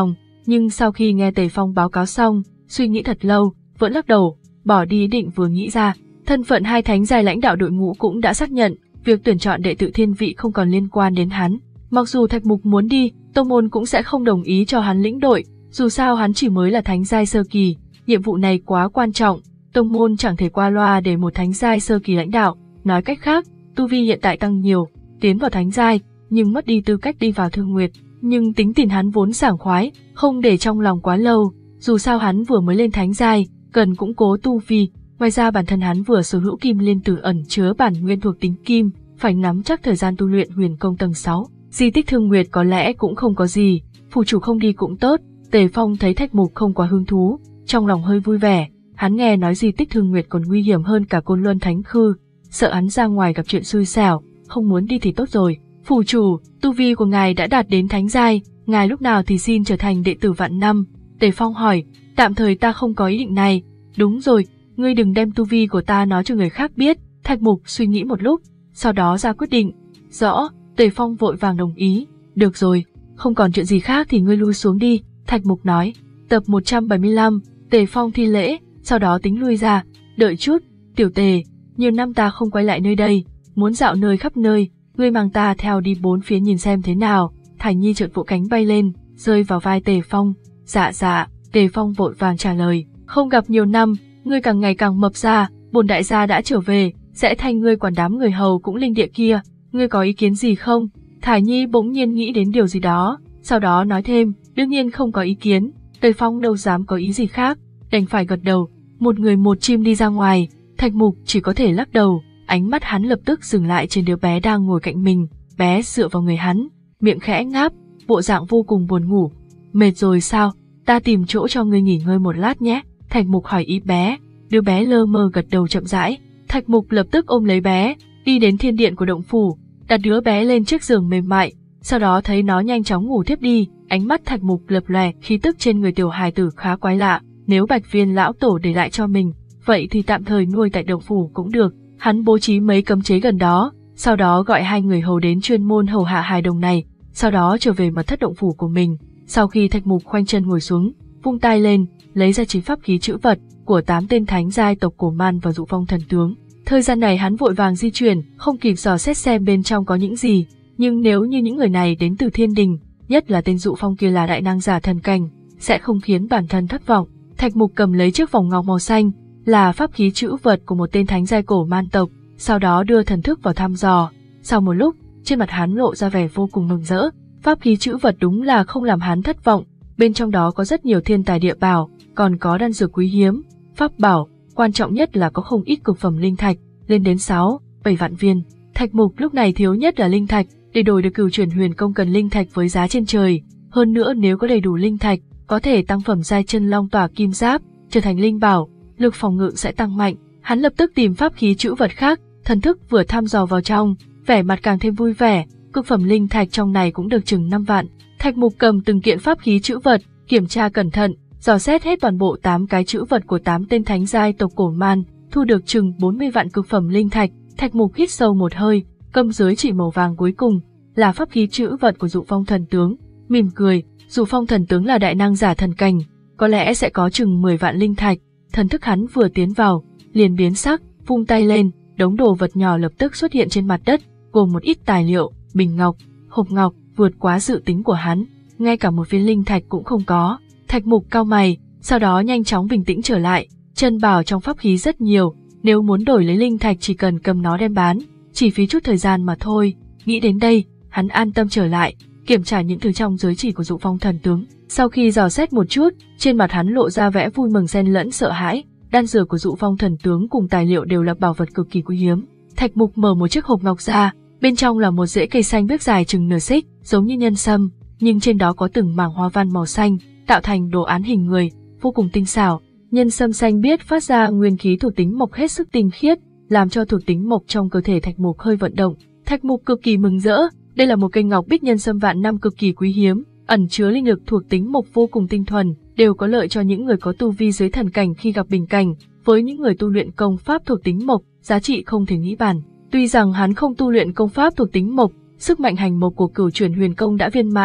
Speaker 1: nhưng sau khi nghe Tề Phong báo cáo xong, suy nghĩ thật lâu, vẫn lắc đầu, bỏ đi ý định vừa nghĩ ra. Thân phận hai thánh giai lãnh đạo đội ngũ cũng đã xác nhận, việc tuyển chọn đệ tử thiên vị không còn liên quan đến hắn. Mặc dù Thạch Mục muốn đi, tông môn cũng sẽ không đồng ý cho hắn lĩnh đội, dù sao hắn chỉ mới là thánh giai sơ kỳ, nhiệm vụ này quá quan trọng, tông môn chẳng thể qua loa để một thánh giai sơ kỳ lãnh đạo. Nói cách khác, tu vi hiện tại tăng nhiều, tiến vào thánh giai, nhưng mất đi tư cách đi vào Thương Nguyệt. Nhưng tính tình hắn vốn sảng khoái, không để trong lòng quá lâu, dù sao hắn vừa mới lên thánh giai, cần củng cố tu vi. Ngoài ra bản thân hắn vừa sở hữu kim liên tử ẩn chứa bản nguyên thuộc tính kim, phải nắm chắc thời gian tu luyện huyền công tầng sáu. Di tích Thương Nguyệt có lẽ cũng không có gì, phù chủ không đi cũng tốt. Tề Phong thấy Thạch Mục không quá hứng thú, trong lòng hơi vui vẻ. Hắn nghe nói di tích Thương Nguyệt còn nguy hiểm hơn cả Côn Luân Thánh Khư, sợ hắn ra ngoài gặp chuyện xui xẻo, không muốn đi thì tốt rồi. Phù chủ, tu vi của ngài đã đạt đến thánh giai, ngài lúc nào thì xin trở thành đệ tử vạn năm? Tề Phong hỏi. Tạm thời ta không có ý định này. Đúng rồi, ngươi đừng đem tu vi của ta nói cho người khác biết. Thạch Mục suy nghĩ một lúc, sau đó ra quyết định. Rõ. Tề Phong vội vàng đồng ý. Được rồi, không còn chuyện gì khác thì ngươi lui xuống đi, Thạch Mục nói. Tập một trăm bảy mươi lăm, Tề Phong thi lễ, sau đó tính lui ra. Đợi chút, tiểu Tề, nhiều năm ta không quay lại nơi đây, muốn dạo nơi khắp nơi, ngươi mang ta theo đi bốn phía nhìn xem thế nào. Thải Nhi chợt vỗ cánh bay lên, rơi vào vai Tề Phong. Dạ dạ, Tề Phong vội vàng trả lời. Không gặp nhiều năm, ngươi càng ngày càng mập ra, bổn đại gia đã trở về, sẽ thay ngươi quản đám người hầu cũng linh địa kia, ngươi có ý kiến gì không? Thải Nhi bỗng nhiên nghĩ đến điều gì đó, sau đó nói thêm, đương nhiên không có ý kiến. Tề Phong đâu dám có ý gì khác, đành phải gật đầu. Một người một chim đi ra ngoài, Thạch Mục chỉ có thể lắc đầu, ánh mắt hắn lập tức dừng lại trên đứa bé đang ngồi cạnh mình. Bé dựa vào người hắn, miệng khẽ ngáp, bộ dạng vô cùng buồn ngủ. Mệt rồi sao? Ta tìm chỗ cho ngươi nghỉ ngơi một lát nhé. Thạch Mục hỏi ý bé. Đứa bé lơ mơ gật đầu chậm rãi. Thạch Mục lập tức ôm lấy bé, đi đến thiên điện của động phủ, đặt đứa bé lên chiếc giường mềm mại, sau đó thấy nó nhanh chóng ngủ thiếp đi. Ánh mắt Thạch Mục lập lòe, khí tức trên người tiểu hài tử khá quái lạ. Nếu Bạch Viên lão tổ để lại cho mình, vậy thì tạm thời nuôi tại động phủ cũng được. Hắn bố trí mấy cấm chế gần đó, sau đó gọi hai người hầu đến chuyên môn hầu hạ hài đồng này, sau đó trở về mật thất động phủ của mình. Sau khi Thạch Mục khoanh chân ngồi xuống, vung tay lên, lấy ra chín pháp khí trữ vật của tám tên thánh giai tộc Cổ Man và Dụ Phong thần tướng. Thời gian này hắn vội vàng di chuyển, không kịp dò xét xem bên trong có những gì, nhưng nếu như những người này đến từ thiên đình, nhất là tên Dụ Phong kia là đại năng giả thần cảnh, sẽ không khiến bản thân thất vọng. Thạch Mục cầm lấy chiếc vòng ngọc màu xanh, là pháp khí trữ vật của một tên thánh giai Cổ Man tộc, sau đó đưa thần thức vào thăm dò. Sau một lúc, trên mặt hắn lộ ra vẻ vô cùng mừng rỡ. Pháp khí trữ vật đúng là không làm hắn thất vọng, bên trong đó có rất nhiều thiên tài địa bảo, còn có đan dược quý hiếm, pháp bảo, quan trọng nhất là có không ít cực phẩm linh thạch, lên đến sáu, bảy vạn viên. Thạch Mục lúc này thiếu nhất là linh thạch, để đổi được cửu chuyển huyền công cần linh thạch với giá trên trời, hơn nữa nếu có đầy đủ linh thạch, có thể tăng phẩm giai chân long tỏa kim giáp, trở thành linh bảo, lực phòng ngự sẽ tăng mạnh. Hắn lập tức tìm pháp khí trữ vật khác, thần thức vừa thăm dò vào trong, vẻ mặt càng thêm vui vẻ. Cực phẩm linh thạch trong này cũng được chừng năm vạn. Thạch Mục cầm từng kiện pháp khí trữ vật, kiểm tra cẩn thận, dò xét hết toàn bộ tám cái trữ vật của tám tên thánh giai tộc Cổ Man, thu được chừng bốn mươi vạn cực phẩm linh thạch. Thạch Mục hít sâu một hơi, cầm giới chỉ màu vàng cuối cùng là pháp khí trữ vật của Dụ Phong thần tướng, mỉm cười. Dụ Phong thần tướng là đại năng giả thần cảnh, có lẽ sẽ có chừng mười vạn linh thạch. Thần thức hắn vừa tiến vào, liền biến sắc, vung tay lên, đống đồ vật nhỏ lập tức xuất hiện trên mặt đất, gồm một ít tài liệu, bình ngọc, hộp ngọc, vượt quá dự tính của hắn, ngay cả một viên linh thạch cũng không có. Thạch Mục cau mày, sau đó nhanh chóng bình tĩnh trở lại, chân bảo trong pháp khí rất nhiều, nếu muốn đổi lấy linh thạch chỉ cần cầm nó đem bán, chỉ phí chút thời gian mà thôi. Nghĩ đến đây, hắn an tâm trở lại, kiểm tra những thứ trong giới chỉ của Dụ Phong thần tướng. Sau khi dò xét một chút, trên mặt hắn lộ ra vẻ vui mừng xen lẫn sợ hãi. Đan dược của Dụ Phong thần tướng cùng tài liệu đều là bảo vật cực kỳ quý hiếm. Thạch Mục mở một chiếc hộp ngọc ra, bên trong là một rễ cây xanh biếc dài chừng nửa xích, giống như nhân sâm, nhưng trên đó có từng mảng hoa văn màu xanh, tạo thành đồ án hình người, vô cùng tinh xảo. Nhân sâm xanh biếc phát ra nguyên khí thuộc tính mộc hết sức tinh khiết, làm cho thuộc tính mộc trong cơ thể Thạch Mục hơi vận động. Thạch Mục cực kỳ mừng rỡ, đây là một cây ngọc bích nhân sâm vạn năm cực kỳ quý hiếm, ẩn chứa linh lực thuộc tính mộc vô cùng tinh thuần, đều có lợi cho những người có tu vi dưới thần cảnh khi gặp bình cảnh. Với những người tu luyện công pháp thuộc tính mộc, giá trị không thể nghĩ bàn. Tuy rằng hắn không tu luyện công pháp thuộc tính mộc, sức mạnh hành mộc của cửu chuyển huyền công đã viên mãn,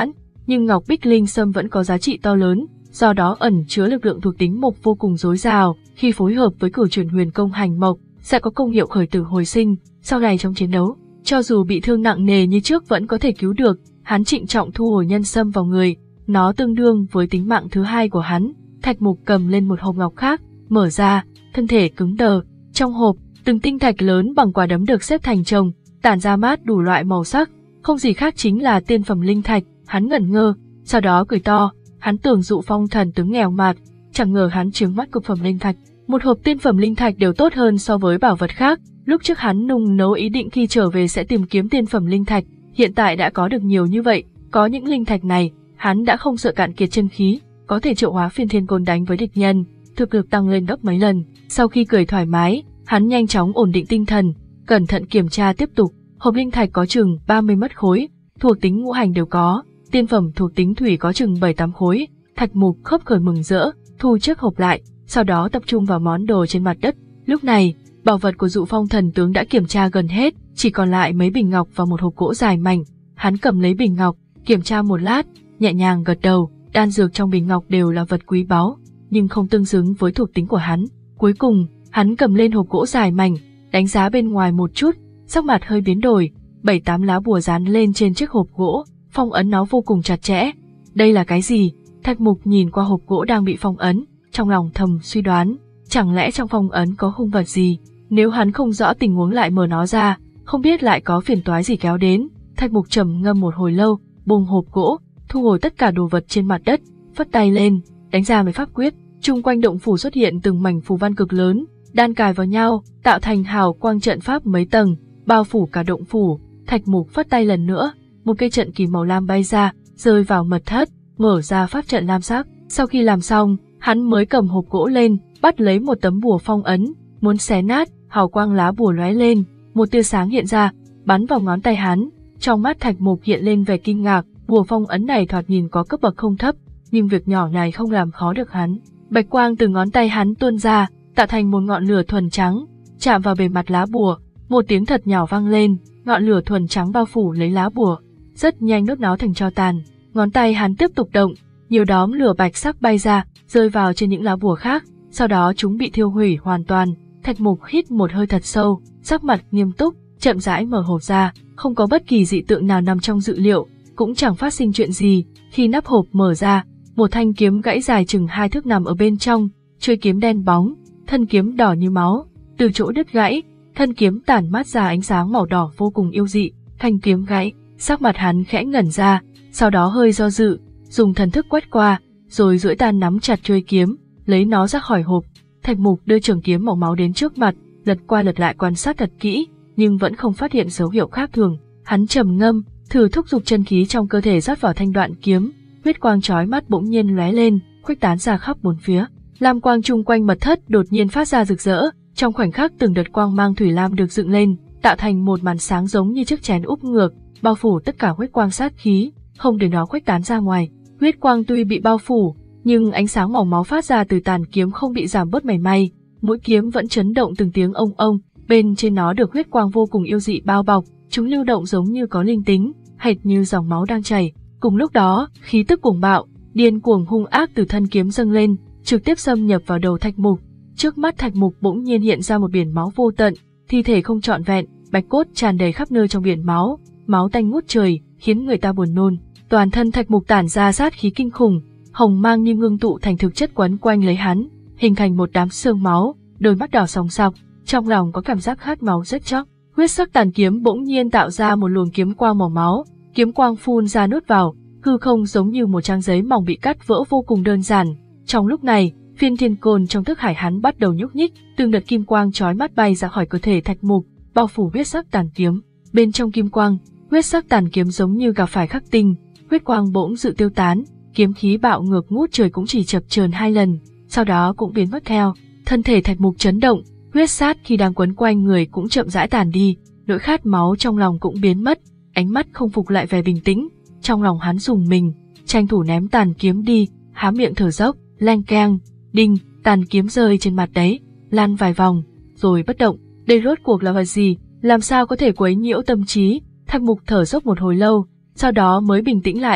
Speaker 1: nhưng ngọc bích linh sâm vẫn có giá trị to lớn, do đó ẩn chứa lực lượng thuộc tính mộc vô cùng dồi dào, khi phối hợp với cửu chuyển huyền công hành mộc, sẽ có công hiệu khởi tử hồi sinh, sau này trong chiến đấu, cho dù bị thương nặng nề như trước vẫn có thể cứu được. Hắn trịnh trọng thu hồi nhân sâm vào người, nó tương đương với tính mạng thứ hai của hắn. Thạch Mục cầm lên một hộp ngọc khác, mở ra, thân thể cứng đờ. Trong hộp, từng tinh thạch lớn bằng quả đấm được xếp thành chồng, tản ra mát đủ loại màu sắc, không gì khác chính là tiên phẩm linh thạch. Hắn ngẩn ngơ, sau đó cười to. Hắn tưởng Dụ Phong thần tướng nghèo mạt, chẳng ngờ hắn trướng mắt cực phẩm linh thạch. Một hộp tiên phẩm linh thạch đều tốt hơn so với bảo vật khác. Lúc trước hắn nung nấu ý định khi trở về sẽ tìm kiếm tiên phẩm linh thạch, hiện tại đã có được nhiều như vậy. Có những linh thạch này, hắn đã không sợ cạn kiệt chân khí, có thể triệu hóa phiên thiên côn đánh với địch nhân, thực lực tăng lên gấp mấy lần. Sau khi cười thoải mái, hắn nhanh chóng ổn định tinh thần, cẩn thận kiểm tra tiếp tục. Hộp linh thạch có chừng ba mươi mét khối, thuộc tính ngũ hành đều có, tiên phẩm thuộc tính thủy có chừng bảy tám khối. Thạch Mục khấp khởi mừng rỡ, thu chiếc hộp lại, sau đó tập trung vào món đồ trên mặt đất. Lúc này, bảo vật của Dụ Phong thần tướng đã kiểm tra gần hết, chỉ còn lại mấy bình ngọc và một hộp gỗ dài mảnh. Hắn cầm lấy bình ngọc, kiểm tra một lát, nhẹ nhàng gật đầu. Đan dược trong bình ngọc đều là vật quý báu, nhưng không tương xứng với thuộc tính của hắn. Cuối cùng, hắn cầm lên hộp gỗ dài mảnh, đánh giá bên ngoài một chút, sắc mặt hơi biến đổi. Bảy tám lá bùa dán lên trên chiếc hộp gỗ, phong ấn nó vô cùng chặt chẽ. Đây là cái gì? Thạch Mục nhìn qua hộp gỗ đang bị phong ấn, trong lòng thầm suy đoán, chẳng lẽ trong phong ấn có hung vật gì? Nếu hắn không rõ tình huống lại mở nó ra, không biết lại có phiền toái gì kéo đến. Thạch Mục trầm ngâm một hồi lâu, buông hộp gỗ, thu hồi tất cả đồ vật trên mặt đất, phất tay lên, đánh ra mấy pháp quyết. Chung quanh động phủ xuất hiện từng mảnh phù văn cực lớn, đan cài vào nhau, tạo thành hào quang trận pháp mấy tầng, bao phủ cả động phủ. Thạch Mục phất tay lần nữa, một cây trận kỳ màu lam bay ra, rơi vào mật thất, mở ra pháp trận lam sắc. Sau khi làm xong, hắn mới cầm hộp gỗ lên, bắt lấy một tấm bùa phong ấn, muốn xé nát. Hào quang lá bùa lóe lên, một tia sáng hiện ra, bắn vào ngón tay hắn. Trong mắt Thạch Mục hiện lên vẻ kinh ngạc, bùa phong ấn này thoạt nhìn có cấp bậc không thấp, nhưng việc nhỏ này không làm khó được hắn. Bạch quang từ ngón tay hắn tuôn ra, tạo thành một ngọn lửa thuần trắng, chạm vào bề mặt lá bùa, một tiếng thật nhỏ vang lên, ngọn lửa thuần trắng bao phủ lấy lá bùa, rất nhanh đốt nó thành tro tàn. Ngón tay hắn tiếp tục động, nhiều đốm lửa bạch sắc bay ra, rơi vào trên những lá bùa khác, sau đó chúng bị thiêu hủy hoàn toàn. Thạch Mục hít một hơi thật sâu, sắc mặt nghiêm túc, chậm rãi mở hộp ra, không có bất kỳ dị tượng nào nằm trong dự liệu, cũng chẳng phát sinh chuyện gì. Khi nắp hộp mở ra, một thanh kiếm gãy dài chừng hai thước nằm ở bên trong, chuôi kiếm đen bóng, thân kiếm đỏ như máu. Từ chỗ đứt gãy, thân kiếm tản mát ra ánh sáng màu đỏ vô cùng yêu dị. Thanh kiếm gãy, sắc mặt hắn khẽ ngẩn ra, sau đó hơi do dự, dùng thần thức quét qua, rồi duỗi tay nắm chặt chuôi kiếm, lấy nó ra khỏi hộp. Thạch Mục đưa trường kiếm màu máu đến trước mặt, lật qua lật lại quan sát thật kỹ, nhưng vẫn không phát hiện dấu hiệu khác thường. Hắn trầm ngâm, thử thúc giục chân khí trong cơ thể rót vào thanh đoạn kiếm, huyết quang chói mắt bỗng nhiên lóe lên, khuếch tán ra khắp bốn phía. Lam quang chung quanh mật thất đột nhiên phát ra rực rỡ, trong khoảnh khắc từng đợt quang mang thủy lam được dựng lên, tạo thành một màn sáng giống như chiếc chén úp ngược, bao phủ tất cả huyết quang sát khí, không để nó khuếch tán ra ngoài. Huyết quang tuy bị bao phủ, nhưng ánh sáng màu máu phát ra từ tàn kiếm không bị giảm bớt mảy may, mũi kiếm vẫn chấn động từng tiếng ông ông, bên trên nó được huyết quang vô cùng yêu dị bao bọc, chúng lưu động giống như có linh tính, hệt như dòng máu đang chảy. Cùng lúc đó, khí tức cuồng bạo, điên cuồng hung ác từ thân kiếm dâng lên, trực tiếp xâm nhập vào đầu Thạch Mục. Trước mắt Thạch Mục bỗng nhiên hiện ra một biển máu vô tận, thi thể không trọn vẹn, bạch cốt tràn đầy khắp nơi trong biển máu, máu tanh ngút trời, khiến người ta buồn nôn. Toàn thân Thạch Mục tản ra sát khí kinh khủng, hồng mang như ngưng tụ thành thực chất quấn quanh lấy hắn, hình thành một đám xương máu, đôi mắt đỏ sòng sọc, trong lòng có cảm giác khát máu rất chóc. Huyết sắc tàn kiếm bỗng nhiên tạo ra một luồng kiếm quang màu máu, kiếm quang phun ra nuốt vào, hư không giống như một trang giấy mỏng bị cắt vỡ vô cùng đơn giản. Trong lúc này, phiên thiên côn trong thức hải hắn bắt đầu nhúc nhích, từng đợt kim quang chói mắt bay ra khỏi cơ thể Thạch Mục, bao phủ huyết sắc tàn kiếm. Bên trong kim quang, huyết sắc tàn kiếm giống như gặp phải khắc tinh, huyết quang bỗng dự tiêu tán, kiếm khí bạo ngược ngút trời cũng chỉ chập chờn hai lần, sau đó cũng biến mất theo. Thân thể Thạch Mục chấn động, huyết sát khi đang quấn quanh người cũng chậm rãi tàn đi, nỗi khát máu trong lòng cũng biến mất, ánh mắt không phục lại vẻ bình tĩnh. Trong lòng hắn rùng mình, tranh thủ ném tàn kiếm đi, há miệng thở dốc, leng keng, đinh, tàn kiếm rơi trên mặt đấy, lan vài vòng, rồi bất động. Đây rốt cuộc là vật gì, làm sao có thể quấy nhiễu tâm trí? Thạch Mục thở dốc một hồi lâu, sau đó mới bình tĩnh lại,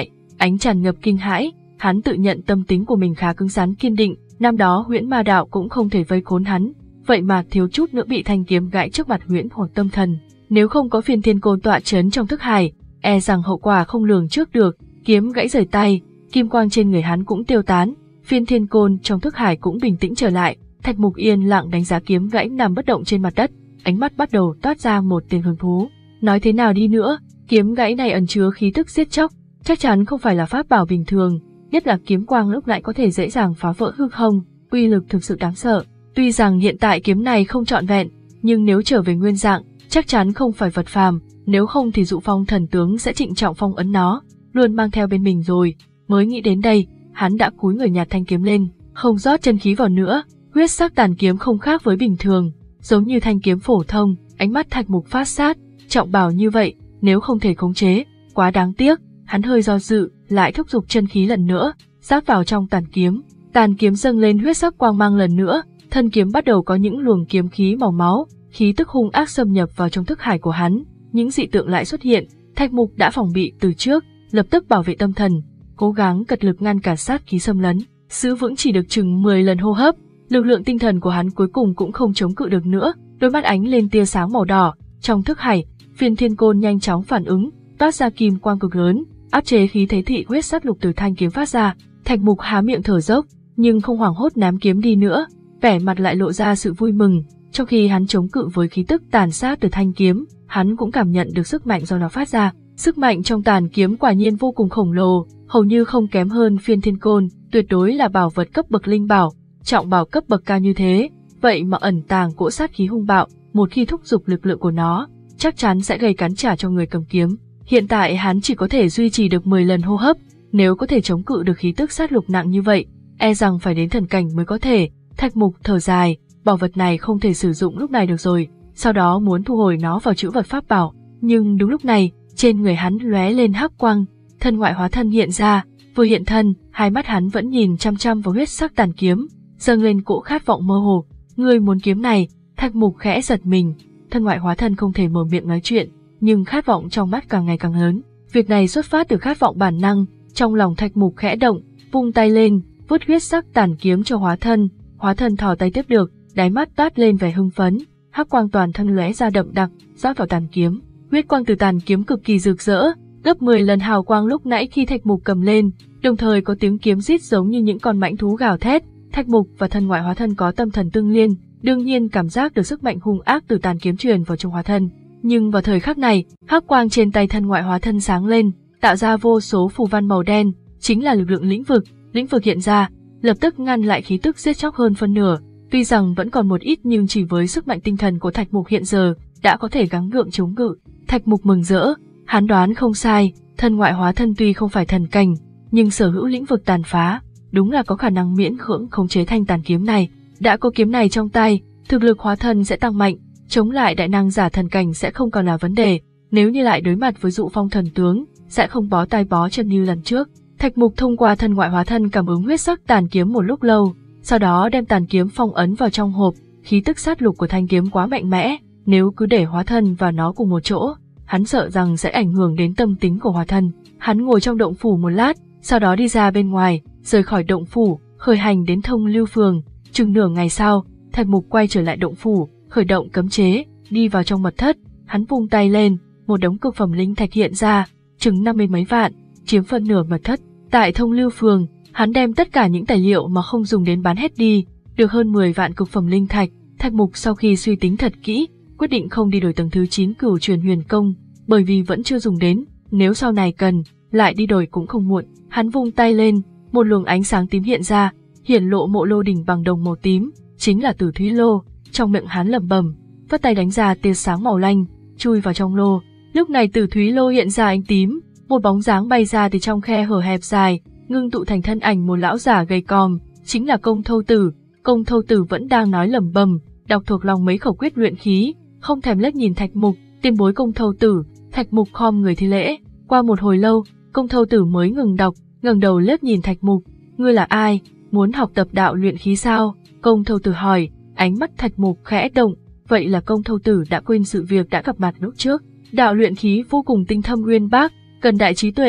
Speaker 1: ánh tràn ngập kinh hãi. Hắn tự nhận tâm tính của mình khá cứng rắn kiên định, năm đó Huyễn Ma Đạo cũng không thể vây khốn hắn, vậy mà thiếu chút nữa bị thanh kiếm gãy trước mặt Huyễn Hoặc Tâm Thần. Nếu không có Phiên Thiên Côn tọa chấn trong thức hải, e rằng hậu quả không lường trước được, kiếm gãy rời tay, kim quang trên người hắn cũng tiêu tán, Phiên Thiên Côn trong thức hải cũng bình tĩnh trở lại. Thạch Mục yên lặng đánh giá kiếm gãy nằm bất động trên mặt đất, ánh mắt bắt đầu toát ra một tia hứng thú. Nói thế nào đi nữa, kiếm gãy này ẩn chứa khí tức giết chóc, chắc chắn không phải là pháp bảo bình thường, nhất là kiếm quang lúc nãy có thể dễ dàng phá vỡ hư không, uy lực thực sự đáng sợ. Tuy rằng hiện tại kiếm này không trọn vẹn, nhưng nếu trở về nguyên dạng, chắc chắn không phải vật phàm, nếu không thì Dụ Phong thần tướng sẽ trịnh trọng phong ấn nó, luôn mang theo bên mình rồi. Mới nghĩ đến đây, hắn đã cúi người nhặt thanh kiếm lên, không rót chân khí vào nữa. Huyết sắc tàn kiếm không khác với bình thường, giống như thanh kiếm phổ thông. Ánh mắt Thạch Mục phát sát, trọng bảo như vậy, nếu không thể khống chế, quá đáng tiếc. Hắn hơi do dự, lại thúc giục chân khí lần nữa, giáp vào trong tàn kiếm. Tàn kiếm dâng lên huyết sắc quang mang lần nữa, thân kiếm bắt đầu có những luồng kiếm khí màu máu, khí tức hung ác xâm nhập vào trong thức hải của hắn. Những dị tượng lại xuất hiện, Thạch Mục đã phòng bị từ trước, lập tức bảo vệ tâm thần, cố gắng cật lực ngăn cản sát khí xâm lấn. Giữ vững chỉ được chừng mười lần hô hấp, lực lượng tinh thần của hắn cuối cùng cũng không chống cự được nữa, đôi mắt ánh lên tia sáng màu đỏ. Trong thức hải, Phiên Thiên Côn nhanh chóng phản ứng, toát ra kim quang cực lớn, áp chế khí thế thị huyết sát lục từ thanh kiếm phát ra. Thạch Mục há miệng thở dốc, nhưng không hoảng hốt ném kiếm đi nữa, vẻ mặt lại lộ ra sự vui mừng. Trong khi hắn chống cự với khí tức tàn sát từ thanh kiếm, hắn cũng cảm nhận được sức mạnh do nó phát ra. Sức mạnh trong tàn kiếm quả nhiên vô cùng khổng lồ, hầu như không kém hơn Phiên Thiên Côn, tuyệt đối là bảo vật cấp bậc linh bảo, trọng bảo cấp bậc cao như thế, vậy mà ẩn tàng cỗ sát khí hung bạo, một khi thúc giục lực lượng của nó, chắc chắn sẽ gây cắn trả cho người cầm kiếm. Hiện tại hắn chỉ có thể duy trì được mười lần hô hấp, nếu có thể chống cự được khí tức sát lục nặng như vậy, e rằng phải đến thần cảnh mới có thể. Thạch Mục thở dài, bảo vật này không thể sử dụng lúc này được rồi, sau đó muốn thu hồi nó vào trữ vật pháp bảo, nhưng đúng lúc này, trên người hắn lóe lên hắc quang, thân ngoại hóa thân hiện ra, vừa hiện thân, hai mắt hắn vẫn nhìn chăm chăm vào huyết sắc tàn kiếm, dâng lên cỗ khát vọng mơ hồ. Ngươi muốn kiếm này? Thạch Mục khẽ giật mình, thân ngoại hóa thân không thể mở miệng nói chuyện, nhưng khát vọng trong mắt càng ngày càng lớn. Việc này xuất phát từ khát vọng bản năng, trong lòng Thạch Mục khẽ động, vung tay lên, vứt huyết sắc tàn kiếm cho hóa thân. Hóa thân thò tay tiếp được, đáy mắt toát lên vẻ hưng phấn, hắc quang toàn thân lóe ra đậm đặc, rót vào tàn kiếm. Huyết quang từ tàn kiếm cực kỳ rực rỡ, gấp mười lần hào quang lúc nãy khi Thạch Mục cầm lên, đồng thời có tiếng kiếm rít giống như những con mãnh thú gào thét. Thạch Mục và thân ngoại hóa thân có tâm thần tương liên, đương nhiên cảm giác được sức mạnh hung ác từ tàn kiếm truyền vào trong hóa thân. Nhưng vào thời khắc này, hắc quang trên tay thân ngoại hóa thân sáng lên, tạo ra vô số phù văn màu đen, chính là lực lượng lĩnh vực. Lĩnh vực hiện ra, lập tức ngăn lại khí tức giết chóc hơn phân nửa. Tuy rằng vẫn còn một ít nhưng chỉ với sức mạnh tinh thần của Thạch Mục hiện giờ, đã có thể gắng gượng chống cự. Thạch Mục mừng rỡ, hắn đoán không sai, thân ngoại hóa thân tuy không phải thần cảnh, nhưng sở hữu lĩnh vực tàn phá, đúng là có khả năng miễn cưỡng khống chế thanh tàn kiếm này. Đã có kiếm này trong tay, thực lực hóa thân sẽ tăng mạnh, chống lại đại năng giả thần cảnh sẽ không còn là vấn đề. Nếu như lại đối mặt với Dụ Phong thần tướng, sẽ không bó tay bó chân như lần trước. Thạch Mục thông qua thân ngoại hóa thân cảm ứng huyết sắc tàn kiếm một lúc lâu, sau đó đem tàn kiếm phong ấn vào trong hộp. Khí tức sát lục của thanh kiếm quá mạnh mẽ, nếu cứ để hóa thân và nó cùng một chỗ, hắn sợ rằng sẽ ảnh hưởng đến tâm tính của hóa thân. Hắn ngồi trong động phủ một lát, sau đó đi ra bên ngoài, rời khỏi động phủ, khởi hành đến Thông Lưu Phường. Chừng nửa ngày sau, Thạch Mục quay trở lại động phủ, khởi động cấm chế, đi vào trong mật thất. Hắn vung tay lên, một đống cực phẩm linh thạch hiện ra, chừng năm mươi mấy vạn, chiếm phân nửa mật thất. Tại Thông Lưu Phường, hắn đem tất cả những tài liệu mà không dùng đến bán hết đi, được hơn mười vạn cực phẩm linh thạch. Thạch Mục sau khi suy tính thật kỹ, quyết định không đi đổi tầng thứ chín Cửu Truyền Huyền Công, bởi vì vẫn chưa dùng đến, nếu sau này cần, lại đi đổi cũng không muộn. Hắn vung tay lên, một luồng ánh sáng tím hiện ra, hiển lộ mộ lô đỉnh bằng đồng màu tím, chính là Tử Thúy Lô. Trong miệng hắn lẩm bẩm, vất tay đánh ra tia sáng màu lanh, chui vào trong lô. Lúc này Tử Thúy Lô hiện ra ánh tím, một bóng dáng bay ra từ trong khe hở hẹp dài, ngưng tụ thành thân ảnh một lão giả gầy còm, chính là Công Thâu Tử. Công Thâu Tử vẫn đang nói lẩm bẩm, đọc thuộc lòng mấy khẩu quyết luyện khí, không thèm liếc nhìn Thạch Mục. Tiền bối Công Thâu Tử. Thạch Mục khom người thi lễ. Qua một hồi lâu, Công Thâu Tử mới ngừng đọc, ngẩng đầu liếc nhìn Thạch Mục. Ngươi là ai? Muốn học tập đạo luyện khí sao? Công Thâu Tử hỏi. Ánh mắt Thạch Mục khẽ động, vậy là Công Thâu Tử đã quên sự việc đã gặp mặt lúc trước. Đạo luyện khí vô cùng tinh thâm uyên bác, cần đại trí tuệ,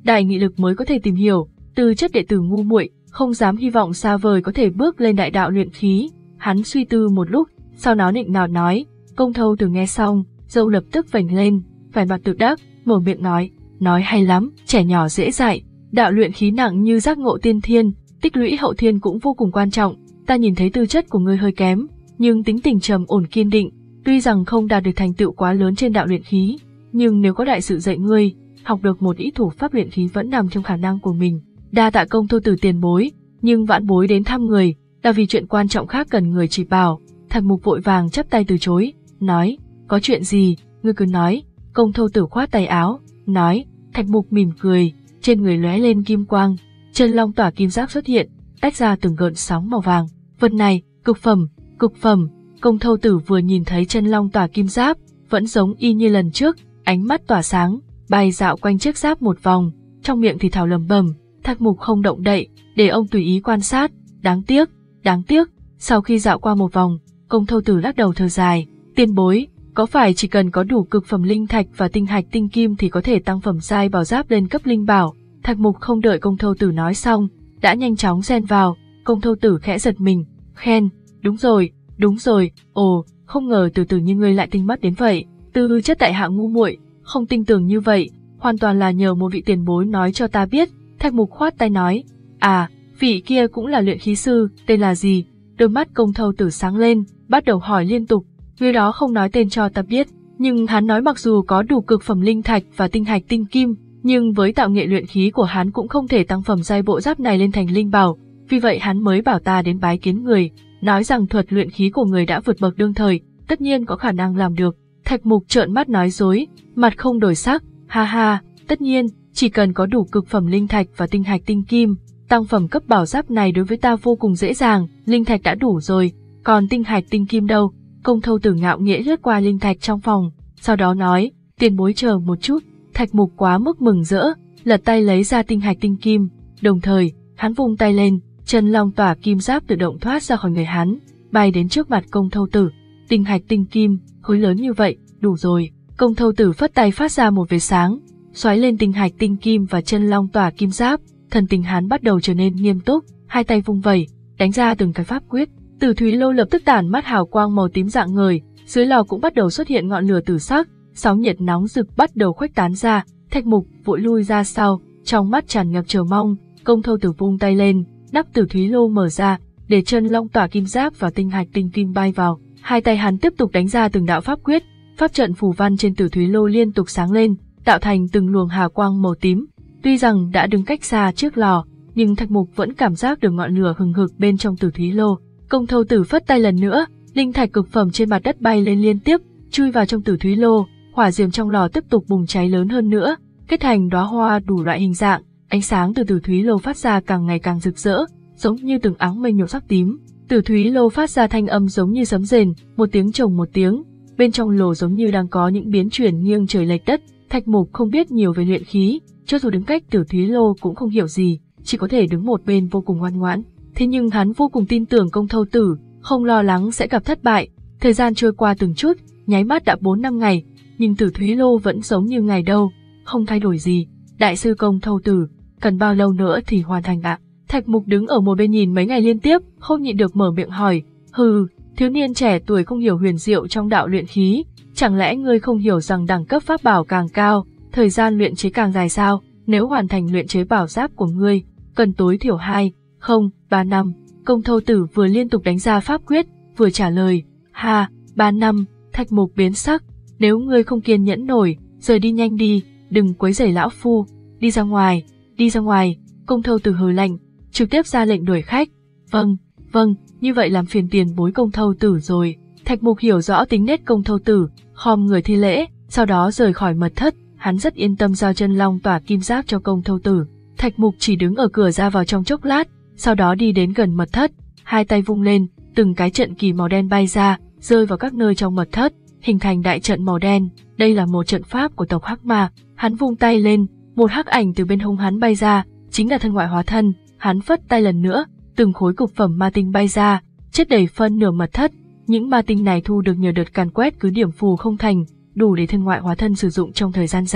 Speaker 1: đại nghị lực mới có thể tìm hiểu, tư chất đệ tử ngu muội, không dám hy vọng xa vời có thể bước lên đại đạo luyện khí. Hắn suy tư một lúc, sau đó nịnh nọt nói. Công Thâu Tử nghe xong, râu lập tức vành lên, vẻ mặt tự đắc, mở miệng nói, nói hay lắm, trẻ nhỏ dễ dạy, đạo luyện khí nặng như giác ngộ tiên thiên, tích lũy hậu thiên cũng vô cùng quan trọng. Ta nhìn thấy tư chất của ngươi hơi kém, nhưng tính tình trầm ổn kiên định, tuy rằng không đạt được thành tựu quá lớn trên đạo luyện khí, nhưng nếu có đại sự dạy ngươi, học được một ít thủ pháp luyện khí vẫn nằm trong khả năng của mình. Đa tạ Công Thâu Tử tiền bối, nhưng vãn bối đến thăm người là vì chuyện quan trọng khác cần người chỉ bảo. Thạch Mục vội vàng chắp tay từ chối, nói, có chuyện gì, ngươi cứ nói. Công Thâu Tử khoát tay áo, nói. Thạch Mục mỉm cười, trên người lóe lên kim quang, chân long tỏa kim giáp xuất hiện, tách ra từng gợn sóng màu vàng. Vật này, cực phẩm, cực phẩm. Công Thâu Tử vừa nhìn thấy chân long tỏa kim giáp, vẫn giống y như lần trước, ánh mắt tỏa sáng, bay dạo quanh chiếc giáp một vòng, trong miệng thì thào lẩm bẩm. Thạch Mục không động đậy, để ông tùy ý quan sát. Đáng tiếc, đáng tiếc. Sau khi dạo qua một vòng, Công Thâu Tử lắc đầu thở dài. Tiền bối, có phải chỉ cần có đủ cực phẩm linh thạch và tinh hạch tinh kim thì có thể tăng phẩm giai bảo giáp lên cấp linh bảo? Thạch Mục không đợi Công Thâu Tử nói xong, đã nhanh chóng xen vào. Công Thâu Tử khẽ giật mình, khen, đúng rồi, đúng rồi. Ồ, không ngờ từ từ như ngươi lại tinh mắt đến vậy. Tư chất tại hạ ngu muội, không tin tưởng như vậy, hoàn toàn là nhờ một vị tiền bối nói cho ta biết. Thạch Mục khoát tay nói, à, vị kia cũng là luyện khí sư, tên là gì? Đôi mắt Công Thâu Tử sáng lên, bắt đầu hỏi liên tục. Người đó không nói tên cho ta biết, nhưng hắn nói mặc dù có đủ cực phẩm linh thạch và tinh hạch tinh kim, nhưng với tạo nghệ luyện khí của hắn cũng không thể tăng phẩm giai bộ giáp này lên thành linh bảo, vì vậy hắn mới bảo ta đến bái kiến người, nói rằng thuật luyện khí của người đã vượt bậc đương thời, tất nhiên có khả năng làm được. Thạch Mục trợn mắt nói dối, mặt không đổi sắc, ha ha, tất nhiên, chỉ cần có đủ cực phẩm linh thạch và tinh hạch tinh kim, tăng phẩm cấp bảo giáp này đối với ta vô cùng dễ dàng, linh thạch đã đủ rồi, còn tinh hạch tinh kim đâu? Công Thâu Tử ngạo nghễ lướt qua linh thạch trong phòng, sau đó nói, tiền bối chờ một chút. Thạch Mục quá mức mừng rỡ, lật tay lấy ra tinh hạch tinh kim, đồng thời, hắn vung tay lên, chân long tỏa kim giáp tự động thoát ra khỏi người hắn, bay đến trước mặt Công Thâu Tử. Tinh hạch tinh kim, khối lớn như vậy, đủ rồi. Công Thâu Tử phất tay phát ra một vệt sáng, xoáy lên tinh hạch tinh kim và chân long tỏa kim giáp, thần tình hắn bắt đầu trở nên nghiêm túc, hai tay vung vẩy, đánh ra từng cái pháp quyết. Tử Thúy Lô lập tức tản mắt hào quang màu tím rạng ngời, dưới lò cũng bắt đầu xuất hiện ngọn lửa tử sắc, sóng nhiệt nóng rực bắt đầu khuếch tán ra. Thạch Mục vội lui ra sau, trong mắt tràn ngập chờ mong. Công Thâu Tử vung tay lên, nắp Tử Thúy Lô mở ra, để chân long tỏa kim giáp và tinh hạch tinh kim bay vào. Hai tay hắn tiếp tục đánh ra từng đạo pháp quyết, pháp trận phù văn trên Tử Thúy Lô liên tục sáng lên, tạo thành từng luồng hào quang màu tím. Tuy rằng đã đứng cách xa trước lò, nhưng Thạch Mục vẫn cảm giác được ngọn lửa hừng hực bên trong Tử Thúy Lô. Công Thâu Tử phất tay lần nữa, linh thạch cực phẩm trên mặt đất bay lên liên tiếp, chui vào trong Tử Thúy Lô, hỏa diệm trong lò tiếp tục bùng cháy lớn hơn nữa, kết thành đóa hoa đủ loại hình dạng, ánh sáng từ Tử Thúy Lô phát ra càng ngày càng rực rỡ, giống như từng áng mây nhổ sắc tím. Tử Thúy Lô phát ra thanh âm giống như sấm rền, một tiếng chồng một tiếng, bên trong lò giống như đang có những biến chuyển nghiêng trời lệch đất. Thạch Mục không biết nhiều về luyện khí, cho dù đứng cách Tử Thúy Lô cũng không hiểu gì, chỉ có thể đứng một bên vô cùng ngoan ngoãn. Thế nhưng hắn vô cùng tin tưởng Công Thâu Tử, không lo lắng sẽ gặp thất bại. Thời gian trôi qua từng chút, nháy mắt đã bốn năm ngày, nhưng Tử Thúy Lô vẫn giống như ngày đâu, không thay đổi gì. Đại sư Công Thâu Tử, cần bao lâu nữa thì hoàn thành ạ? Thạch Mục đứng ở một bên nhìn mấy ngày liên tiếp, không nhịn được mở miệng hỏi. Hừ, thiếu niên trẻ tuổi không hiểu huyền diệu trong đạo luyện khí, chẳng lẽ ngươi không hiểu rằng đẳng cấp pháp bảo càng cao, thời gian luyện chế càng dài sao? Nếu hoàn thành luyện chế bảo giáp của ngươi, cần tối thiểu hai, không, ba năm. Công Thâu Tử vừa liên tục đánh ra pháp quyết, vừa trả lời, ha, ba năm. Thạch Mục biến sắc, nếu ngươi không kiên nhẫn nổi, rời đi nhanh đi, đừng quấy rầy lão phu, đi ra ngoài, đi ra ngoài. Công Thâu Tử hừ lạnh, trực tiếp ra lệnh đuổi khách. Vâng, vâng, như vậy làm phiền tiền bối Công Thâu Tử rồi. Thạch Mục hiểu rõ tính nết Công Thâu Tử, khom người thi lễ, sau đó rời khỏi mật thất. Hắn rất yên tâm giao chân long tỏa kim giáp cho Công Thâu Tử. Thạch Mục chỉ đứng ở cửa ra vào trong chốc lát, sau đó đi đến gần mật thất, hai tay vung lên, từng cái trận kỳ màu đen bay ra, rơi vào các nơi trong mật thất, hình thành đại trận màu đen. Đây là một trận pháp của tộc Hắc Ma. Hắn vung tay lên, một hắc ảnh từ bên hông hắn bay ra, chính là thân ngoại hóa thân. Hắn phất tay lần nữa, từng khối cực phẩm ma tinh bay ra, chất đầy phân nửa mật thất. Những ma tinh này thu được nhờ đợt càn quét cứ điểm phù không thành, đủ để thân ngoại hóa thân sử dụng trong thời gian dài.